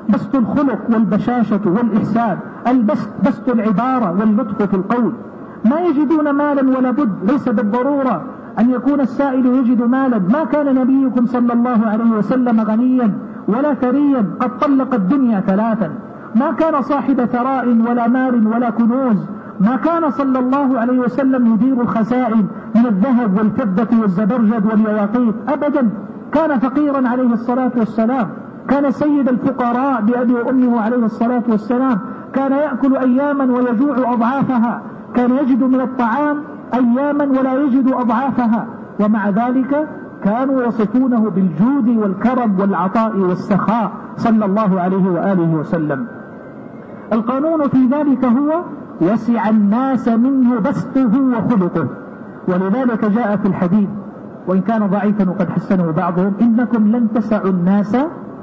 بسط الخلق والبشاشة والإحسان، البسط بسط العبارة واللطف في القول. ما يجدون مالا ولا بد، ليس بالضرورة أن يكون السائل يجد مالا. ما كان نبيكم صلى الله عليه وسلم غنيا ولا ثريا، قد طلق الدنيا ثلاثا. ما كان صاحب ثراء ولا مال ولا كنوز. ما كان صلى الله عليه وسلم يدير الخزائن من الذهب والفضة والزبرجد واليواقيت أبدا. كان فقيرا عليه الصلاة والسلام، كان سيد الفقراء بأبي وأمه عليه الصلاة والسلام، كان يأكل أياما ويجوع أضعافها، كان يجد من الطعام أياما ولا يجد أضعافها، ومع ذلك كانوا يصفونه بالجود والكرم والعطاء والسخاء صلى الله عليه وآله وسلم. القانون في ذلك هو وسع الناس منه بسطه وخلقه، ولذلك جاء في الحديث وإن كان ضعيفا وقد حسنه بعضهم: إنكم لن تسعوا الناس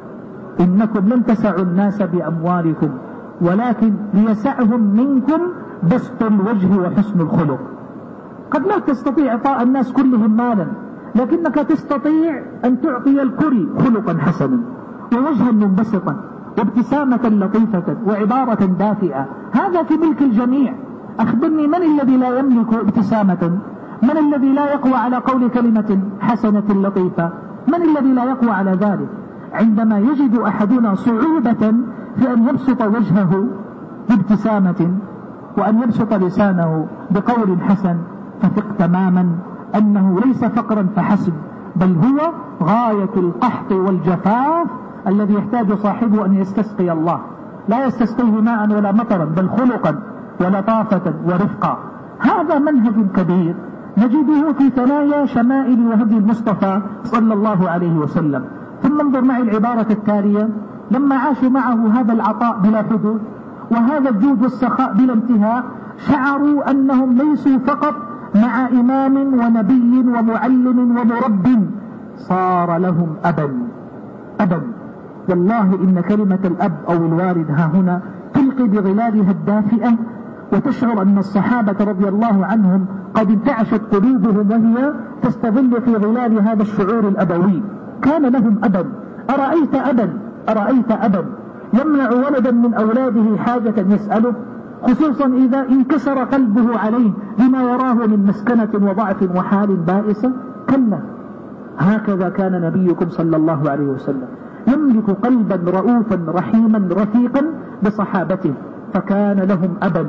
إنكم لن تسعوا الناس بأموالكم، ولكن ليسعهم منكم بسط الوجه وحسن الخلق. قد لا تستطيع إعطاء الناس كلهم مالا، لكنك تستطيع أن تعطي الكل خلقا حسنا ووجها منبسطا وابتسامة لطيفة وعبارة دافئة. هذا في ملك الجميع. أخبرني، من الذي لا يملك ابتسامة؟ من الذي لا يقوى على قول كلمة حسنة لطيفة؟ من الذي لا يقوى على ذلك؟ عندما يجد أحدنا صعوبة في أن يبسط وجهه بابتسامة وأن يبسط لسانه بقول حسن، فثق تماما أنه ليس فقرا فحسب، بل هو غاية القحط والجفاف الذي يحتاج صاحبه أن يستسقي الله. لا يستسقيه ماء ولا مطرا، بل خلقا ولطافة ورفقا. هذا منهج كبير نجده في ثنايا شمائل وهدي المصطفى صلى الله عليه وسلم. ثم انظر معي العبارة التالية: لما عاشوا معه هذا العطاء بلا حدود وهذا الجود والسخاء بلا انتهاء، شعروا أنهم ليسوا فقط مع إمام ونبي ومعلم ومرب، صار لهم أبا. أبا والله إن كلمة الأب أو الوالد ها هنا تلقي بظلالها الدافئة، وتشعر أن الصحابة رضي الله عنهم قد انتعشت قلوبهم وهي تستظل في ظلال هذا الشعور الأبوي. كان لهم أبا. أرأيت أبا أرأيت أبا يمنع ولدا من أولاده حاجة يسأله، خصوصا إذا انكسر قلبه عليه لما يراه من مسكنة وضعف وحال بائسة؟ كلا، هكذا كان نبيكم صلى الله عليه وسلم، يملك قلبا رؤوفا رحيما رفيقا بصحابته، فكان لهم أبا.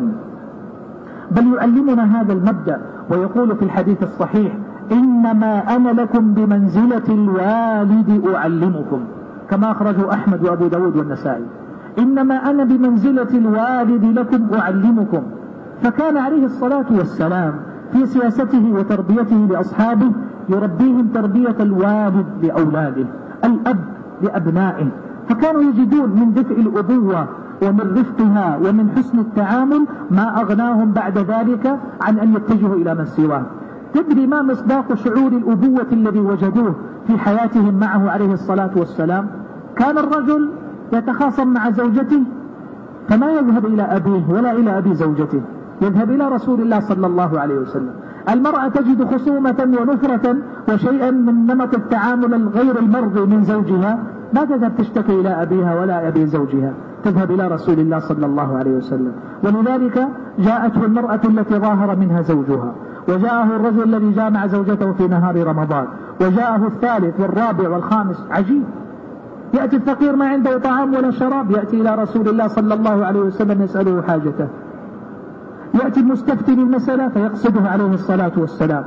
بل يعلمنا هذا المبدأ ويقول في الحديث الصحيح: إنما أنا لكم بمنزلة الوالد أعلمكم، كما أخرجه أحمد وأبو داود والنسائي. إنما أنا بمنزلة الوالد لكم أعلمكم. فكان عليه الصلاة والسلام في سياسته وتربيته لأصحابه يربيهم تربية الوالد لأولاده، الأب لأبنائه، فكانوا يجدون من دفء الأبوة ومن رفقها ومن حسن التعامل ما أغناهم بعد ذلك عن أن يتجهوا إلى من سواه. تدري ما مصداق شعور الأبوة الذي وجدوه في حياتهم معه عليه الصلاة والسلام؟ كان الرجل يتخاصم مع زوجته فما يذهب إلى أبيه ولا إلى أبي زوجته، يذهب إلى رسول الله صلى الله عليه وسلم. المرأة تجد خصومة ونفرة وشيئا من نمط التعامل الغير المرضي من زوجها، ما تذهب تشتكي إلى أبيها ولا أبي زوجها، تذهب إلى رسول الله صلى الله عليه وسلم. ولذلك جاءته المرأة التي ظاهر منها زوجها، وجاءه الرجل الذي جامع زوجته في نهار رمضان، وجاءه الثالث والرابع والخامس. عجيب، يأتي الفقير ما عنده طعام ولا شراب، يأتي إلى رسول الله صلى الله عليه وسلم يسأله حاجته. يأتي المستفتي للمسألة فيقصده عليه الصلاة والسلام.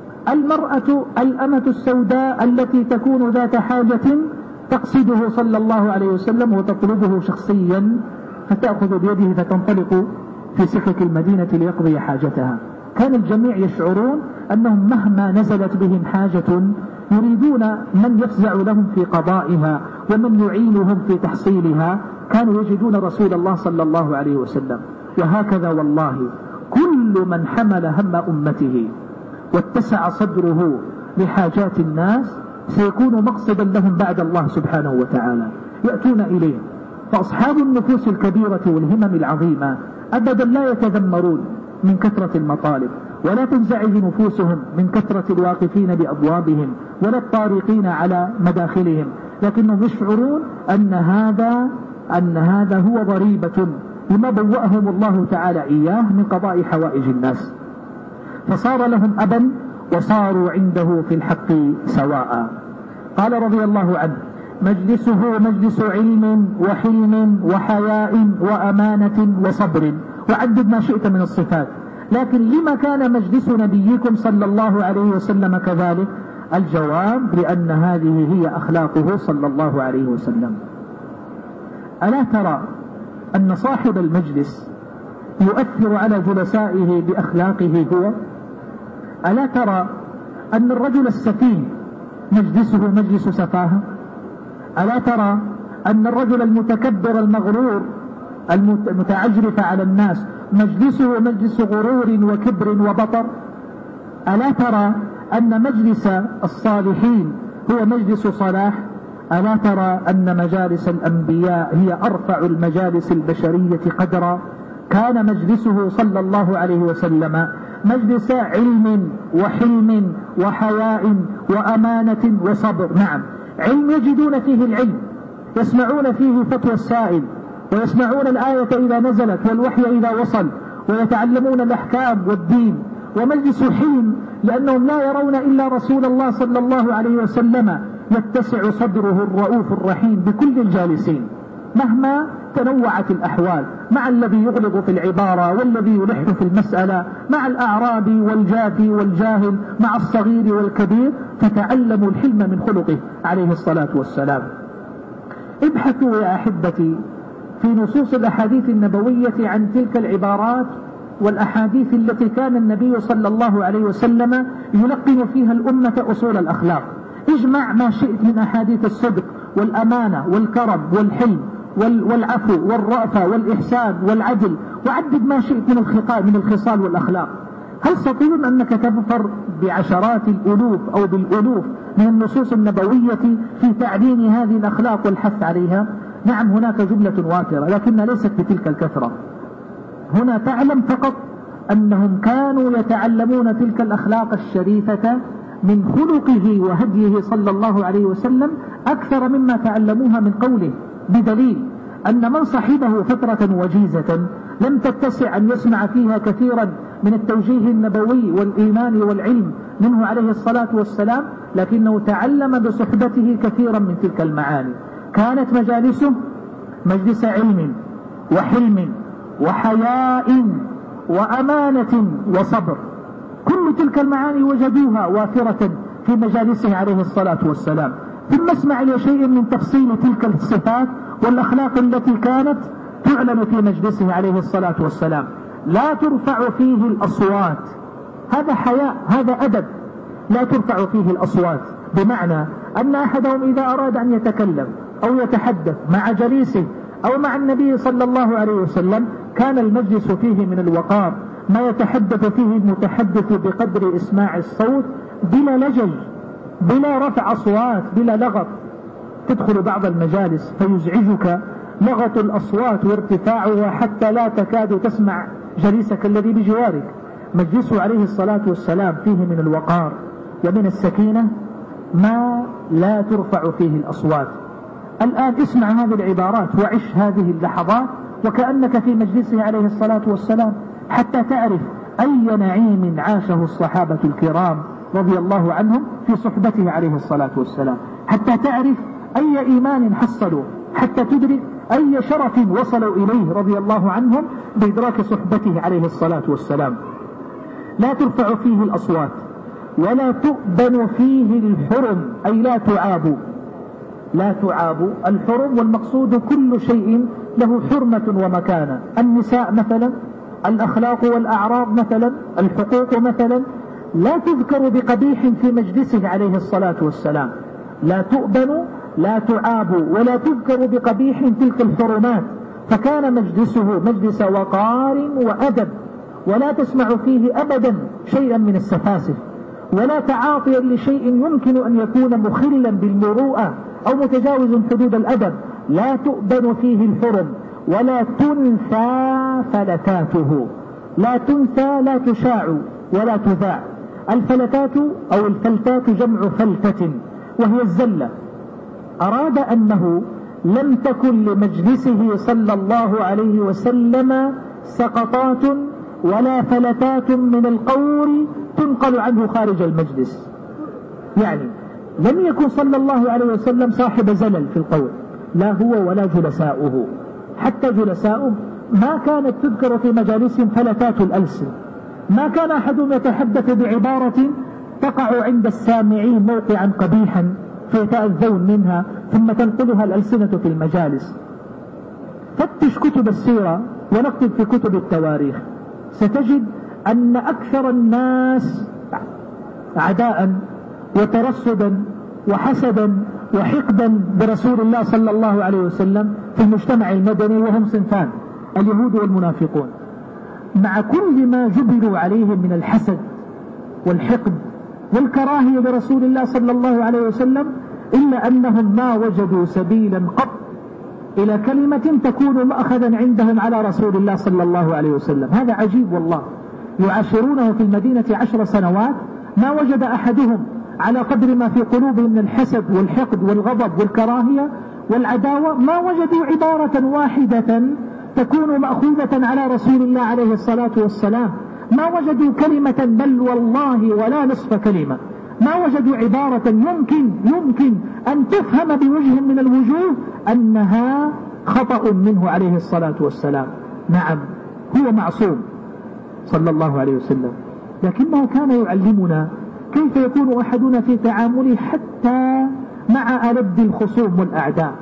المرأة الأمة السوداء التي تكون ذات حاجة تقصده صلى الله عليه وسلم وتطلبه شخصيا، فتأخذ بيده فتنطلق في سكك المدينة ليقضي حاجتها. كان الجميع يشعرون أنهم مهما نزلت بهم حاجة يريدون من يفزع لهم في قضائها ومن يعينهم في تحصيلها، كانوا يجدون رسول الله صلى الله عليه وسلم. وهكذا والله كل من حمل هم أمته واتسع صدره لحاجات الناس سيكون مقصدا لهم بعد الله سبحانه وتعالى، يأتون إليه. فأصحاب النفوس الكبيرة والهمم العظيمة أبدا لا يتذمرون من كثرة المطالب، ولا تنزعج نفوسهم من كثرة الواقفين بأبوابهم ولا الطارقين على مداخلهم، لكنهم يشعرون أن هذا أن هذا هو ضريبة لما بوأهم الله تعالى إياه من قضاء حوائج الناس، فصار لهم أبا وصاروا عنده في الحق سواء. قال رضي الله عنه: مجلسه مجلس علم وحلم وحياء وأمانة وصبر، وعدد ما شئت من الصفات. لكن لما كان مجلس نبيكم صلى الله عليه وسلم كذلك؟ الجواب: لأن هذه هي أخلاقه صلى الله عليه وسلم. ألا ترى أن صاحب المجلس يؤثر على جلسائه بأخلاقه هو؟ ألا ترى أن الرجل السفيه مجلسه مجلس سفاهة؟ ألا ترى أن الرجل المتكبر المغرور المتعجرف على الناس مجلسه مجلس غرور وكبر وبطر؟ ألا ترى أن مجلس الصالحين هو مجلس صلاح؟ ألا ترى أن مجالس الأنبياء هي أرفع المجالس البشرية قدرا؟ كان مجلسه صلى الله عليه وسلم مجلس علم وحلم وحياء وأمانة وصبر. نعم، علم يجدون فيه العلم، يسمعون فيه فتوى السائل، ويسمعون الآية إذا نزلت والوحي إذا وصل، ويتعلمون الأحكام والدين. ومجلس حلم لأنهم لا يرون إلا رسول الله صلى الله عليه وسلم يتسع صدره الرؤوف الرحيم بكل الجالسين مهما تنوعت الأحوال، مع الذي يغلظ في العبارة والذي يلح في المسألة، مع الأعرابي والجافي والجاهل، مع الصغير والكبير، فتعلموا الحلم من خلقه عليه الصلاة والسلام. ابحثوا يا أحبتي في نصوص الأحاديث النبوية عن تلك العبارات والأحاديث التي كان النبي صلى الله عليه وسلم يلقن فيها الأمة أصول الأخلاق. اجمع ما شئت من أحاديث الصدق والأمانة والكرم والحلم والعفو والرأفة والإحسان والعدل، وعدد ما شئت من الخصال من الخصال والأخلاق. هل تظن أنك تظفر بعشرات الألوف أو بالألوف من النصوص النبوية في تعليم هذه الأخلاق والحث عليها؟ نعم، هناك جملة وافرة لكن ليست بتلك الكثرة. هنا تعلم فقط أنهم كانوا يتعلمون تلك الأخلاق الشريفة من خلقه وهديه صلى الله عليه وسلم أكثر مما تعلموها من قوله، بدليل أن من صحبه فترة وجيزة لم تتسع أن يسمع فيها كثيرا من التوجيه النبوي والإيمان والعلم منه عليه الصلاة والسلام، لكنه تعلم بصحبته كثيرا من تلك المعاني. كانت مجالسه مجلس علم وحلم وحياء وأمانة وصبر، كل تلك المعاني وجدوها وافرة في مجالسه عليه الصلاة والسلام. ثم اسمع إلى شيء من تفصيل تلك الصفات والأخلاق التي كانت تعلن في مجلسه عليه الصلاة والسلام. لا ترفع فيه الأصوات، هذا حياء، هذا أدب، لا ترفع فيه الأصوات، بمعنى أن أحدهم إذا أراد أن يتكلم أو يتحدث مع جليسه أو مع النبي صلى الله عليه وسلم كان المجلس فيه من الوقار ما يتحدث فيه المتحدث بقدر إسماع الصوت بلا لجل، بلا رفع أصوات، بلا لغط. تدخل بعض المجالس فيزعجك لغط الأصوات وارتفاعها حتى لا تكاد تسمع جليسك الذي بجوارك. مجلسه عليه الصلاة والسلام فيه من الوقار ومن السكينة ما لا ترفع فيه الأصوات. الآن اسمع هذه العبارات وعش هذه اللحظات وكأنك في مجلسه عليه الصلاة والسلام حتى تعرف أي نعيم عاشه الصحابة الكرام رضي الله عنهم في صحبته عليه الصلاة والسلام، حتى تعرف أي إيمان حصلوا، حتى تدرك أي شرف وصلوا إليه رضي الله عنهم بإدراك صحبته عليه الصلاة والسلام. لا ترفع فيه الأصوات ولا تؤبن فيه الحرم، أي لا تعاب، لا تعاب الحرم، والمقصود كل شيء له حرمة ومكانة. النساء مثلا، الأخلاق والأعراض مثلا، الحقوق مثلا، لا تذكر بقبيح في مجلسه عليه الصلاة والسلام. لا تؤبن، لا تعاب، ولا تذكر بقبيح تلك الحرمات. فكان مجلسه مجلس وقار وأدب، ولا تسمع فيه أبدا شيئا من السفاسف، ولا تعاطيا لشيء يمكن أن يكون مخلا بالمروءة أو متجاوز حدود الأدب. لا تؤبن فيه الحرم ولا تنثى فلتاته، لا تنثى، لا تشاع ولا تذاع. الفلتات أو الفلتات جمع فلتة وهي الزلة. أراد أنه لم تكن لمجلسه صلى الله عليه وسلم سقطات ولا فلتات من القول تنقل عنه خارج المجلس. يعني لم يكن صلى الله عليه وسلم صاحب زلل في القول، لا هو ولا جلساؤه، حتى جلساؤه ما كانت تذكر في مجالسهم فلتات الألسن، ما كان أحدهم يتحدث بعبارة تقع عند السامعين موقعا قبيحا فيتأذون منها ثم تنقلها الألسنة في المجالس. فتش كتب السيرة ونكتب في كتب التواريخ، ستجد أن أكثر الناس عداء وترصدا وحسدا وحقدا برسول الله صلى الله عليه وسلم في المجتمع المدني وهم صنفان، اليهود والمنافقون، مع كل ما جبلوا عليه من الحسد والحقد والكراهية برسول الله صلى الله عليه وسلم، إلا أنهم ما وجدوا سبيلا قط إلى كلمة تكون مأخذا عندهم على رسول الله صلى الله عليه وسلم. هذا عجيب والله، يعاشرونه في المدينة عشر سنوات ما وجد أحدهم على قدر ما في قلوبهم من الحسد والحقد والغضب والكراهية والعداوة، ما وجدوا عبارة واحدة تكون مأخوذة على رسول الله عليه الصلاة والسلام، ما وجدوا كلمة بل والله ولا نصف كلمة، ما وجدوا عبارة يمكن يمكن أن تفهم بوجه من الوجوه أنها خطأ منه عليه الصلاة والسلام. نعم هو معصوم صلى الله عليه وسلم، لكنه كان يعلمنا كيف يكون أحدنا في تعامله حتى مع ألد الخصوم والأعداء.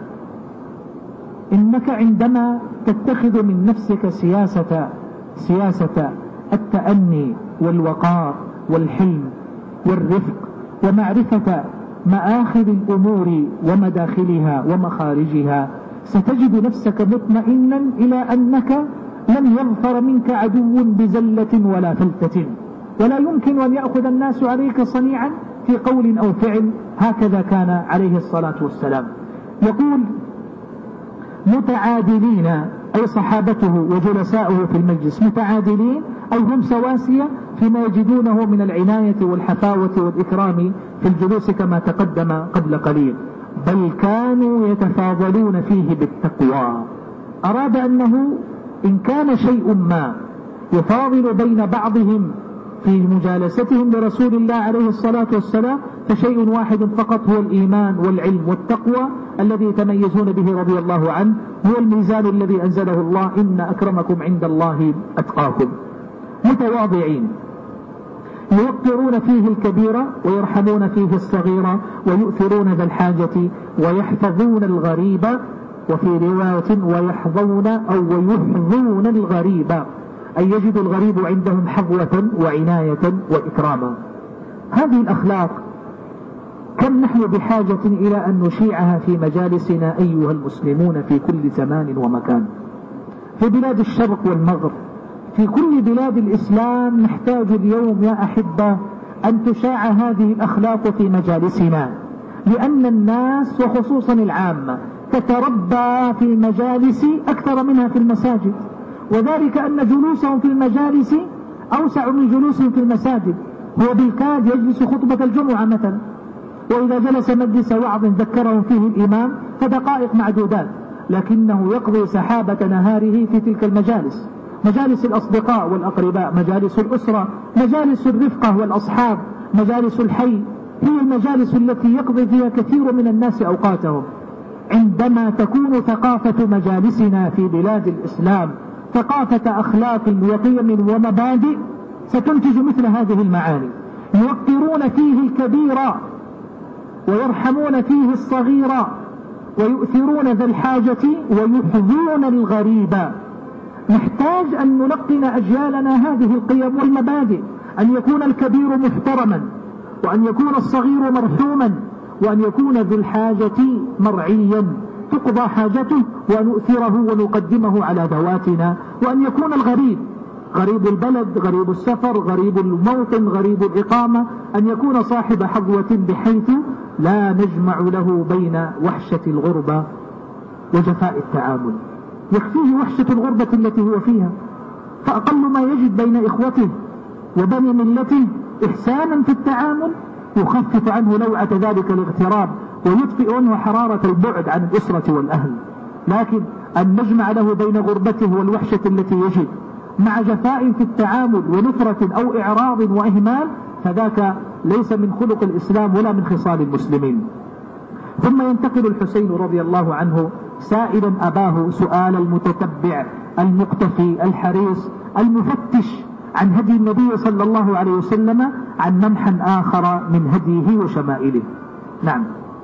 إنك عندما تتخذ من نفسك سياسة سياسة التأني والوقار والحلم والرفق ومعرفة مآخذ الأمور ومداخلها ومخارجها، ستجد نفسك مطمئنا إلى أنك لن يظفر منك عدو بزلة ولا فلتة، ولا يمكن أن يأخذ الناس عليك صنيعا في قول أو فعل. هكذا كان عليه الصلاة والسلام. يقول متعادلين، أي صحابته وجلساؤه في المجلس متعادلين، أي هم سواسية فيما يجدونه من العناية والحفاوة والإكرام في الجلوس كما تقدم قبل قليل، بل كانوا يتفاضلون فيه بالتقوى. أراد أنه إن كان شيء ما يفاضل بين بعضهم في مجالستهم لرسول الله عليه الصلاة والسلام فشيء واحد فقط، هو الإيمان والعلم والتقوى الذي يتميزون به رضي الله عنه، هو الميزان الذي أنزله الله: إن أكرمكم عند الله أتقاكم. متواضعين يوقرون فيه الكبير ويرحمون فيه الصغير ويؤثرون ذا الحاجة ويحفظون الغريب، وفي رواية ويحظون أو ويحظون الغريب، أي يجد الغريب عندهم حظوة وعناية وإكراما. هذه الأخلاق كم نحن بحاجة إلى أن نشيعها في مجالسنا أيها المسلمون في كل زمان ومكان، في بلاد الشرق والمغرب، في كل بلاد الإسلام. نحتاج اليوم يا أحبة أن تشاع هذه الأخلاق في مجالسنا، لأن الناس وخصوصا العامة تتربى في المجالس أكثر منها في المساجد، وذلك أن جلوسهم في المجالس أوسع من جلوسهم في المساجد. هو بالكاد يجلس خطبة الجمعة مثلا، وإذا جلس مجلس وعظ ذكرهم فيه الإمام فدقائق معدودات، لكنه يقضي سحابة نهاره في تلك المجالس، مجالس الأصدقاء والأقرباء، مجالس الأسرة، مجالس الرفقة والأصحاب، مجالس الحي، هي المجالس التي يقضي فيها كثير من الناس أوقاتهم. عندما تكون ثقافة مجالسنا في بلاد الإسلام ثقافة أخلاق وقيم ومبادئ ستنتج مثل هذه المعاني. يوقرون فيه الكبير ويرحمون فيه الصغير ويؤثرون ذا الحاجة ويحظون الغريب. نحتاج أن نلقن أجيالنا هذه القيم والمبادئ، أن يكون الكبير محترما، وأن يكون الصغير مرحوما، وأن يكون ذو الحاجة مرعيا تقضى حاجته ونؤثره ونقدمه على ذواتنا، وأن يكون الغريب غريب البلد، غريب السفر، غريب الموطن، غريب الإقامة، أن يكون صاحب حظوة بحيث لا نجمع له بين وحشة الغربة وجفاء التعامل. يكفيه وحشة الغربة التي هو فيها، فأقل ما يجد بين إخوته وبني ملته إحسانا في التعامل يخفف عنه لوعة ذلك الاغتراب ويطفئ عنه حرارة البعد عن الأسرة والأهل. لكن أن نجمع له بين غربته والوحشة التي يجد مع جفاء في التعامل ونفرة أو إعراض وإهمال، فذاك ليس من خلق الإسلام ولا من خصال المسلمين. ثم ينتقل الحسين رضي الله عنه سائلا أباه سؤال المتتبع المقتفي الحريص المفتش عن هدي النبي صلى الله عليه وسلم عن منحى آخر من هديه وشمائله. نعم.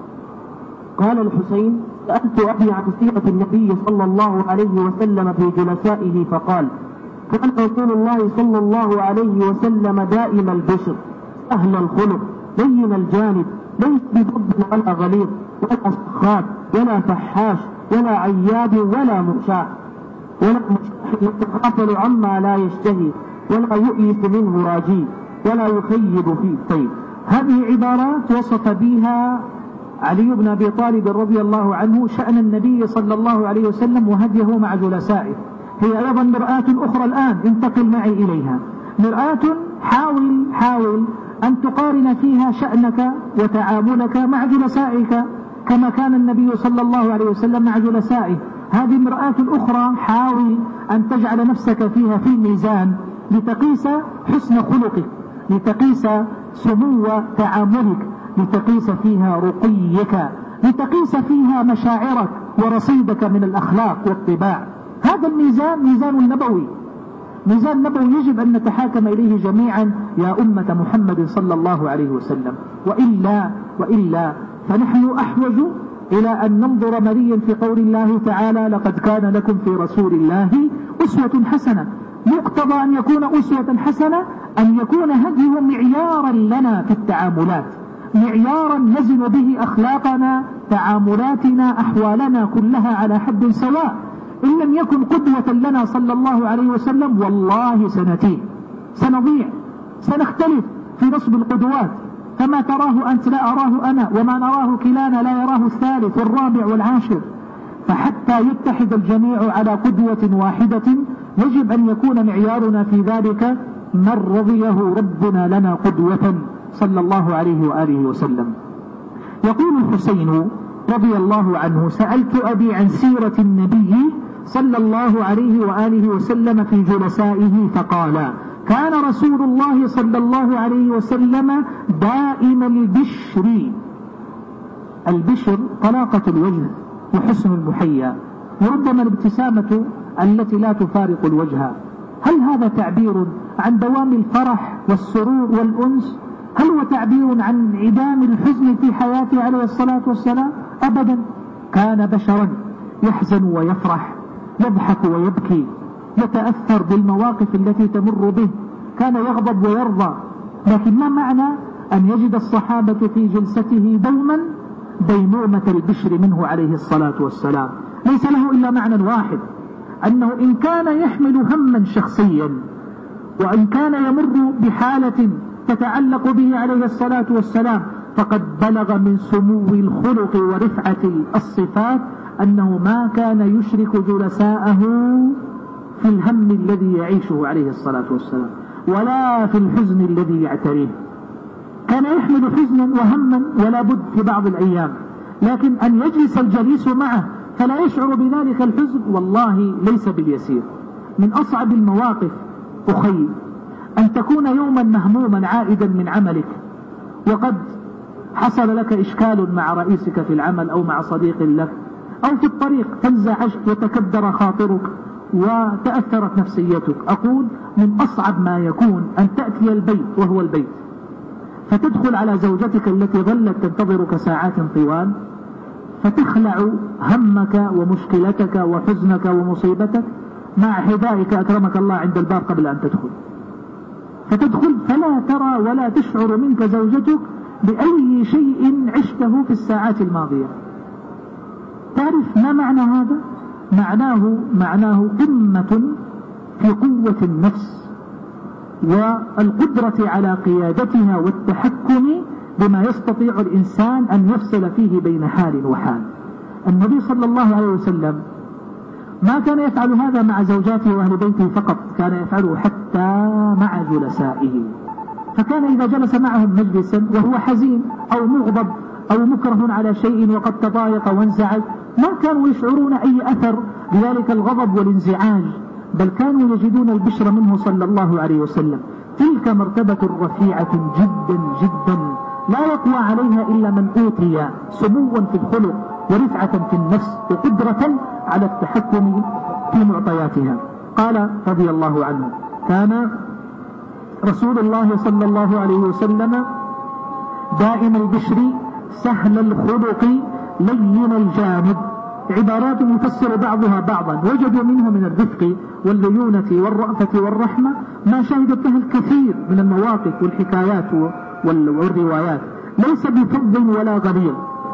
قال الحسين: سألت أبي عن سيرة النبي صلى الله عليه وسلم في جلسائه فقال: كان رسول الله صلى الله عليه وسلم دائم البشر، سهل الخلق، لين الجانب، ليس بضد ولا غليظ ولا سخاف ولا فحاش ولا عياب ولا مشاح ولا مشاح يتغافل عما لا يشتهي ولا يؤيس منه راجي ولا يخيب فيه. طيب، هذه عبارات وصف بها علي بن أبي طالب رضي الله عنه شأن النبي صلى الله عليه وسلم وهديه مع جلسائه. هي أيضا مرآة أخرى الآن انتقل معي إليها، مرآة حاول حاول أن تقارن فيها شأنك وتعاملك مع جلسائك كما كان النبي صلى الله عليه وسلم مع جلسائه. هذه مرآة أخرى حاول أن تجعل نفسك فيها في الميزان لتقيس حسن خلقك، لتقيس سمو تعاملك، لتقيس فيها رقيك، لتقيس فيها مشاعرك ورصيدك من الأخلاق والطباع. هذا الميزان ميزان النبوي، ميزان نبوي يجب أن نتحاكم إليه جميعا يا أمة محمد صلى الله عليه وسلم. وإلا, وإلا فنحن أحوج إلى أن ننظر مليا في قول الله تعالى: لقد كان لكم في رسول الله أسوة حسنة. مقتضى أن يكون أسوة حسنة أن يكون هديه معيارا لنا في التعاملات، معيارا نزن به أخلاقنا، تعاملاتنا، أحوالنا كلها على حد سواء. إن لم يكن قدوة لنا صلى الله عليه وسلم والله سنتيه، سنضيع، سنختلف في نصب القدوات، فما تراه أنت لا أراه أنا، وما نراه كلانا لا يراه الثالث والرابع والعاشر. فحتى يتحد الجميع على قدوة واحدة يجب أن يكون معيارنا في ذلك من رضيه ربنا لنا قدوة صلى الله عليه وآله وسلم. يقول الحسين رضي الله عنه: سألت أبي عن سيرة النبي صلى الله عليه وآله وسلم في جلسائه فقال: كان رسول الله صلى الله عليه وسلم دائم البشر. البشر طلاقة الوجه وحسن المحيا، وربما الابتسامة التي لا تفارق الوجه. هل هذا تعبير عن دوام الفرح والسرور والأنس؟ هل هو تعبير عن انعدام الحزن في حياته عليه الصلاة والسلام؟ أبدا. كان بشرا يحزن ويفرح، يضحك ويبكي، يتأثر بالمواقف التي تمر به، كان يغضب ويرضى. لكن ما معنى أن يجد الصحابة في جلسته دوما ديمومة البشر منه عليه الصلاة والسلام؟ ليس له إلا معنى واحد، أنه إن كان يحمل هما شخصيا وإن كان يمر بحالة تتعلق به عليه الصلاة والسلام، فقد بلغ من سمو الخلق ورفعة الصفات أنه ما كان يشرك جلساءه في الهم الذي يعيشه عليه الصلاة والسلام ولا في الحزن الذي يعتريه. كان يحمل حزنا وهما ولا بد في بعض الأيام، لكن أن يجلس الجليس معه فلا يشعر بذلك الحزن والله ليس باليسير. من أصعب المواقف أخي أن تكون يوما مهموما عائدا من عملك وقد حصل لك إشكال مع رئيسك في العمل أو مع صديق لك، أو في الطريق تنزعجت وتكدر خاطرك وتأثرت نفسيتك. أقول من أصعب ما يكون أن تأتي البيت وهو البيت، فتدخل على زوجتك التي ظلت تنتظرك ساعات طوال، فتخلع همك ومشكلتك وحزنك ومصيبتك مع حذائك أكرمك الله عند الباب قبل أن تدخل، فتدخل فلا ترى ولا تشعر منك زوجتك بأي شيء عشته في الساعات الماضية. تعرف ما معنى هذا؟ معناه معناه قمة في قوة النفس والقدرة على قيادتها والتحكم بما يستطيع الإنسان أن يفصل فيه بين حال وحال. النبي صلى الله عليه وسلم ما كان يفعل هذا مع زوجاته وأهل بيته فقط، كان يفعله حتى مع جلسائه. فكان إذا جلس معهم مجلسا وهو حزين أو مغضب أو مكره على شيء وقد تضايق وانزعج، ما كانوا يشعرون أي أثر بذلك الغضب والانزعاج، بل كانوا يجدون البشر منه صلى الله عليه وسلم. تلك مرتبة رفيعة جدا جدا لا يقوى عليها إلا من أوتي سموا في الخلق ورفعة في النفس وقدرة على التحكم في معطياتها. قال رضي الله عنه: كان رسول الله صلى الله عليه وسلم دائم البشر سهل الخلق لين الجانب. عبارات يفسر بعضها بعضا، وجدوا منه من الرفق والليونة والرأفة والرحمة ما شهدت له الكثير من المواقف والحكايات والروايات. ليس بفظ ولا غليظ،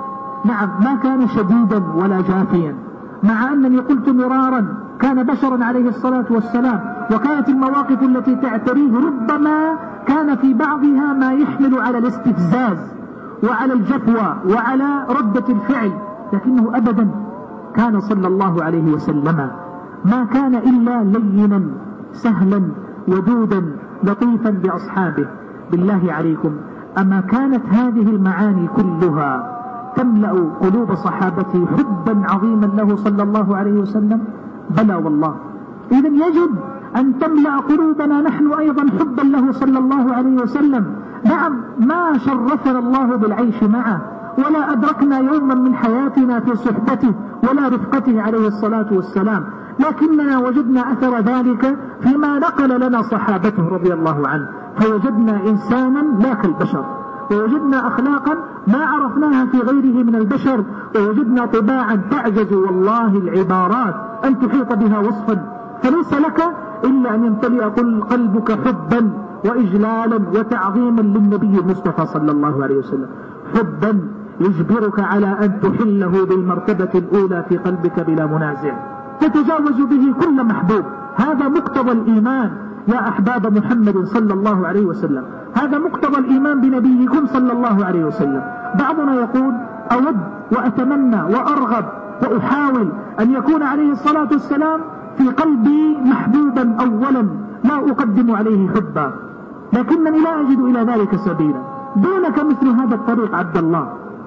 نعم ما كان شديدا ولا جافيا، مع أنني قلت مرارا كان بشرا عليه الصلاة والسلام، وكانت المواقف التي تعتريه ربما كان في بعضها ما يحمل على الاستفزاز وعلى الجفوى وعلى ردة الفعل، لكنه أبدا كان صلى الله عليه وسلم ما كان إلا لينا سهلا ودودا لطيفا بأصحابه. بالله عليكم، أما كانت هذه المعاني كلها تملأ قلوب صحابته حبا عظيما له صلى الله عليه وسلم؟ بلى والله. إذن يجب أن تملأ قلوبنا نحن أيضا حبا له صلى الله عليه وسلم. نعم ما شرفنا الله بالعيش معه، ولا أدركنا يوما من حياتنا في صحبته ولا رفقته عليه الصلاة والسلام، لكننا وجدنا أثر ذلك فيما نقل لنا صحابته رضي الله عنه، فوجدنا إنسانا لا كالبشر، ووجدنا أخلاقا ما عرفناها في غيره من البشر، ووجدنا طباعا تعجز والله العبارات أن تحيط بها وصفا. فليس لك إلا أن يمتلئ قلبك حبا وإجلالا وتعظيما للنبي المصطفى صلى الله عليه وسلم، حبا يجبرك على أن تحله بالمرتبة الأولى في قلبك بلا منازع، تتجاوز به كل محبوب. هذا مقتضى الإيمان يا أحباب محمد صلى الله عليه وسلم، هذا مقتضى الإيمان بنبيكم صلى الله عليه وسلم. بعضنا يقول: أود وأتمنى وأرغب وأحاول أن يكون عليه الصلاة والسلام في قلبي محبوبا أولا، لا أقدم عليه حبا، لكنني لا أجد إلى ذلك سبيلا. دونك مثل هذا الطريق عبد الله،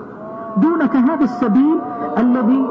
دونك هذا السبيل الذي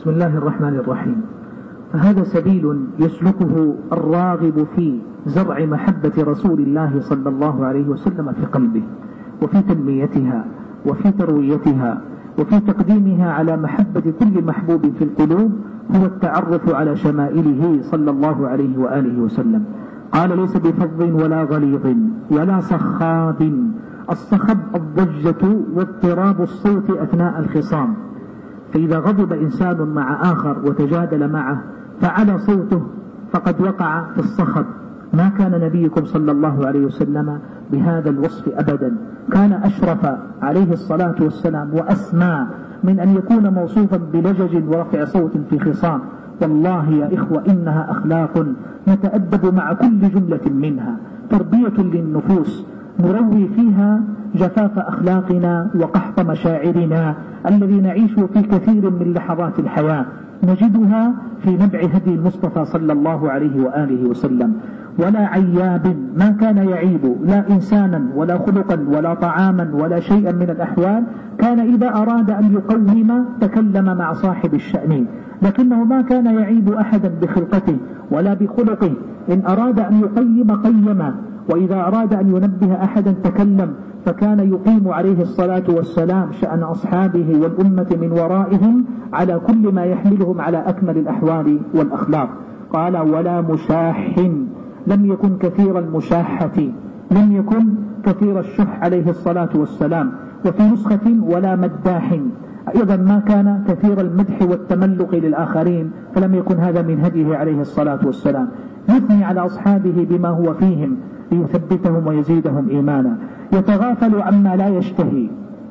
بسم الله الرحمن الرحيم. فهذا سبيل يسلكه الراغب في زرع محبة رسول الله صلى الله عليه وسلم في قلبه، وفي تنميتها وفي ترويتها وفي تقديمها على محبة كل محبوب في القلوب، هو التعرف على شمائله صلى الله عليه وآله وسلم. قال: ليس بفظ ولا غليظ ولا صخاب. الصخب الضجة واضطراب الصوت أثناء الخصام، فإذا غضب إنسان مع آخر وتجادل معه فعلى صوته فقد وقع في الصخب. ما كان نبيكم صلى الله عليه وسلم بهذا الوصف أبدا، كان أشرف عليه الصلاة والسلام وأسمى من أن يكون موصوفا بلجج ورفع صوت في خصام. والله يا إخوة إنها أخلاق نتأدب مع كل جملة منها، تربية للنفوس نروي فيها جفاف أخلاقنا وقحط مشاعرنا الذي نعيش في كثير من لحظات الحياة، نجدها في نبع هدي المصطفى صلى الله عليه وآله وسلم. ولا عياب، ما كان يعيب لا إنسانا ولا خلقا ولا طعاما ولا شيئا من الأحوال، كان إذا أراد أن يقوم تكلم مع صاحب الشأن، لكنه ما كان يعيب أحدا بخلقته ولا بخلقه. إن أراد أن يقيم قيم، وإذا أراد أن ينبه أحدا تكلم، فكان يقيم عليه الصلاة والسلام شأن أصحابه والأمة من ورائهم على كل ما يحملهم على أكمل الأحوال والأخلاق. قال: ولا مشاح، لم يكن كثير المشاحة، لم يكن كثير الشح عليه الصلاة والسلام. وفي نسخة: ولا مداح، أيضا ما كان كثير المدح والتملق للآخرين، فلم يكن هذا من هديه عليه الصلاة والسلام. يثني على أصحابه بما هو فيهم ليثبتهم ويزيدهم إيمانا. يتغافل عما لا يشتهي،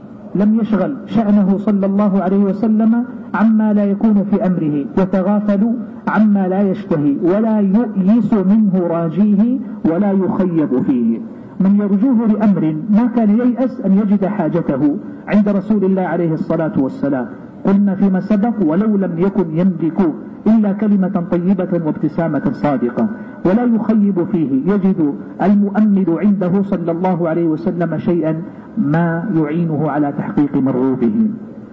لم يشغل شأنه صلى الله عليه وسلم عما لا يكون في أمره، يتغافل عما لا يشتهي، ولا يؤيس منه راجيه ولا يخيب فيه. من يرجوه لأمر ما كان ييأس أن يجد حاجته عند رسول الله عليه الصلاة والسلام. قلنا فيما سبق: ولو لم يكن يملك إلا كلمة طيبة وابتسامة صادقة. ولا يخيب فيه، يجد المؤمل عنده صلى الله عليه وسلم شيئا ما يعينه على تحقيق مرغوبه.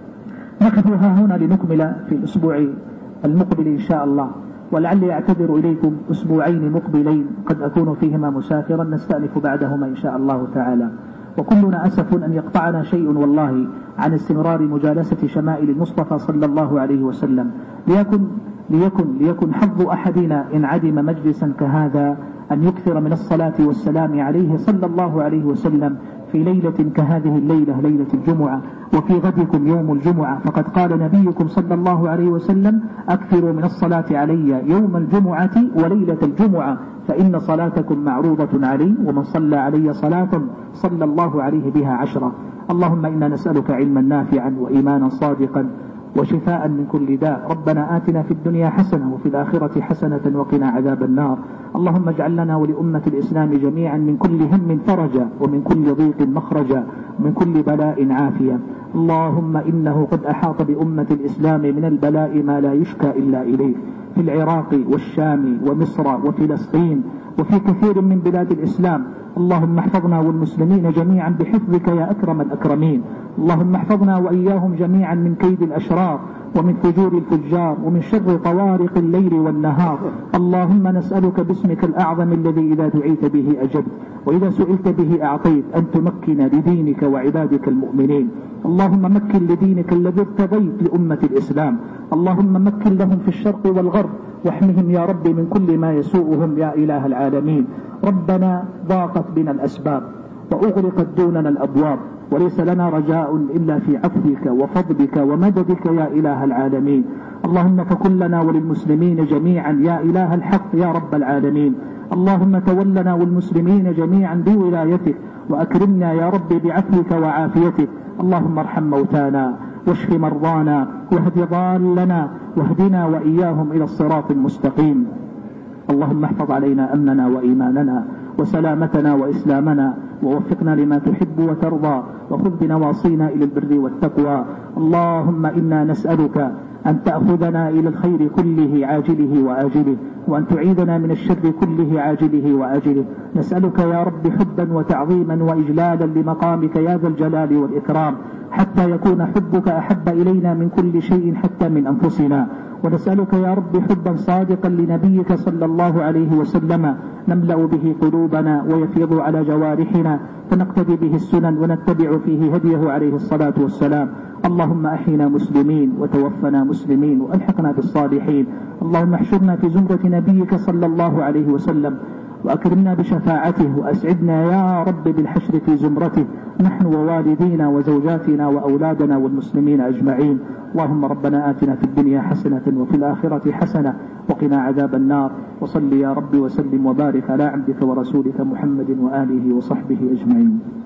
نقف ها هنا لنكمل في الأسبوع المقبل إن شاء الله، ولعلي أعتذر إليكم أسبوعين مقبلين قد أكون فيهما مسافرا، نستأنف بعدهما إن شاء الله تعالى. وكلنا أسف أن يقطعنا شيء والله عن استمرار مجالسة شمائل المصطفى صلى الله عليه وسلم. ليكن, ليكن, ليكن حظ أحدنا إن عدم مجلسا كهذا أن يكثر من الصلاة والسلام عليه صلى الله عليه وسلم في ليلة كهذه الليلة، ليلة الجمعة، وفي غدكم يوم الجمعة. فقد قال نبيكم صلى الله عليه وسلم: أكثروا من الصلاة علي يوم الجمعة وليلة الجمعة، فإن صلاتكم معروضة علي، ومن صلى علي صلاة صلى الله عليه بها عشرة. اللهم إنا نسألك علما نافعا وإيمانا صادقا وشفاء من كل داء. ربنا آتنا في الدنيا حسنة وفي الآخرة حسنة وقنا عذاب النار. اللهم اجعل لنا ولأمة الإسلام جميعا من كل هم فرجا، ومن كل ضيق مخرجا، ومن كل بلاء عافية. اللهم إنه قد أحاط بأمة الإسلام من البلاء ما لا يشكى إلا إليك، في العراق والشام ومصر وفلسطين وفي كثير من بلاد الإسلام. اللهم احفظنا والمسلمين جميعا بحفظك يا أكرم الأكرمين. اللهم احفظنا وإياهم جميعا من كيد الأشرار ومن فجور الفجار ومن شر طوارق الليل والنهار. اللهم نسألك باسمك الأعظم الذي إذا دعيت به أجبت وإذا سئلت به أعطيت أن تمكن لدينك وعبادك المؤمنين. اللهم مكن لدينك الذي ارتضيت لأمة الإسلام. اللهم مكن لهم في الشرق والغرب، واحمهم يا رب من كل ما يسوءهم يا إله العالمين. ربنا ضاقت بنا الأسباب وأغلقت دوننا الأبواب، وليس لنا رجاء إلا في عفوك وفضلك ومددك يا إله العالمين. اللهم فكن لنا وللمسلمين جميعا يا إله الحق يا رب العالمين. اللهم تولنا والمسلمين جميعا بولايتك، وأكرمنا يا رب بعفوك وعافيتك. اللهم ارحم موتانا واشف مرضانا واهد ضالنا واهدنا وإياهم إلى الصراط المستقيم. اللهم احفظ علينا أمننا وإيماننا وسلامتنا وإسلامنا، ووفقنا لما تحب وترضى، وخذ بنواصينا إلى البر والتقوى. اللهم إنا نسألك أن تأخذنا إلى الخير كله عاجله وآجله، وأن تعيذنا من الشر كله عاجله وآجله. نسألك يا رب حبا وتعظيما وإجلالا لمقامك يا ذا الجلال والإكرام، حتى يكون حبك أحب إلينا من كل شيء حتى من أنفسنا. ونسألك يا رب حبا صادقا لنبيك صلى الله عليه وسلم نملأ به قلوبنا ويفيض على جوارحنا، فنقتدي به السنن ونتبع فيه هديه عليه الصلاة والسلام. اللهم أحينا مسلمين وتوفنا مسلمين وألحقنا بالصالحين. اللهم احشرنا في زمرة نبيك صلى الله عليه وسلم، وأكرمنا بشفاعته، وأسعدنا يا رب بالحشر في زمرته نحن ووالدينا وزوجاتنا وأولادنا والمسلمين أجمعين. اللهم ربنا آتنا في الدنيا حسنة وفي الآخرة حسنة وقنا عذاب النار. وصل يا رب وسلم وبارك على عبدك ورسولك محمد وآله وصحبه أجمعين.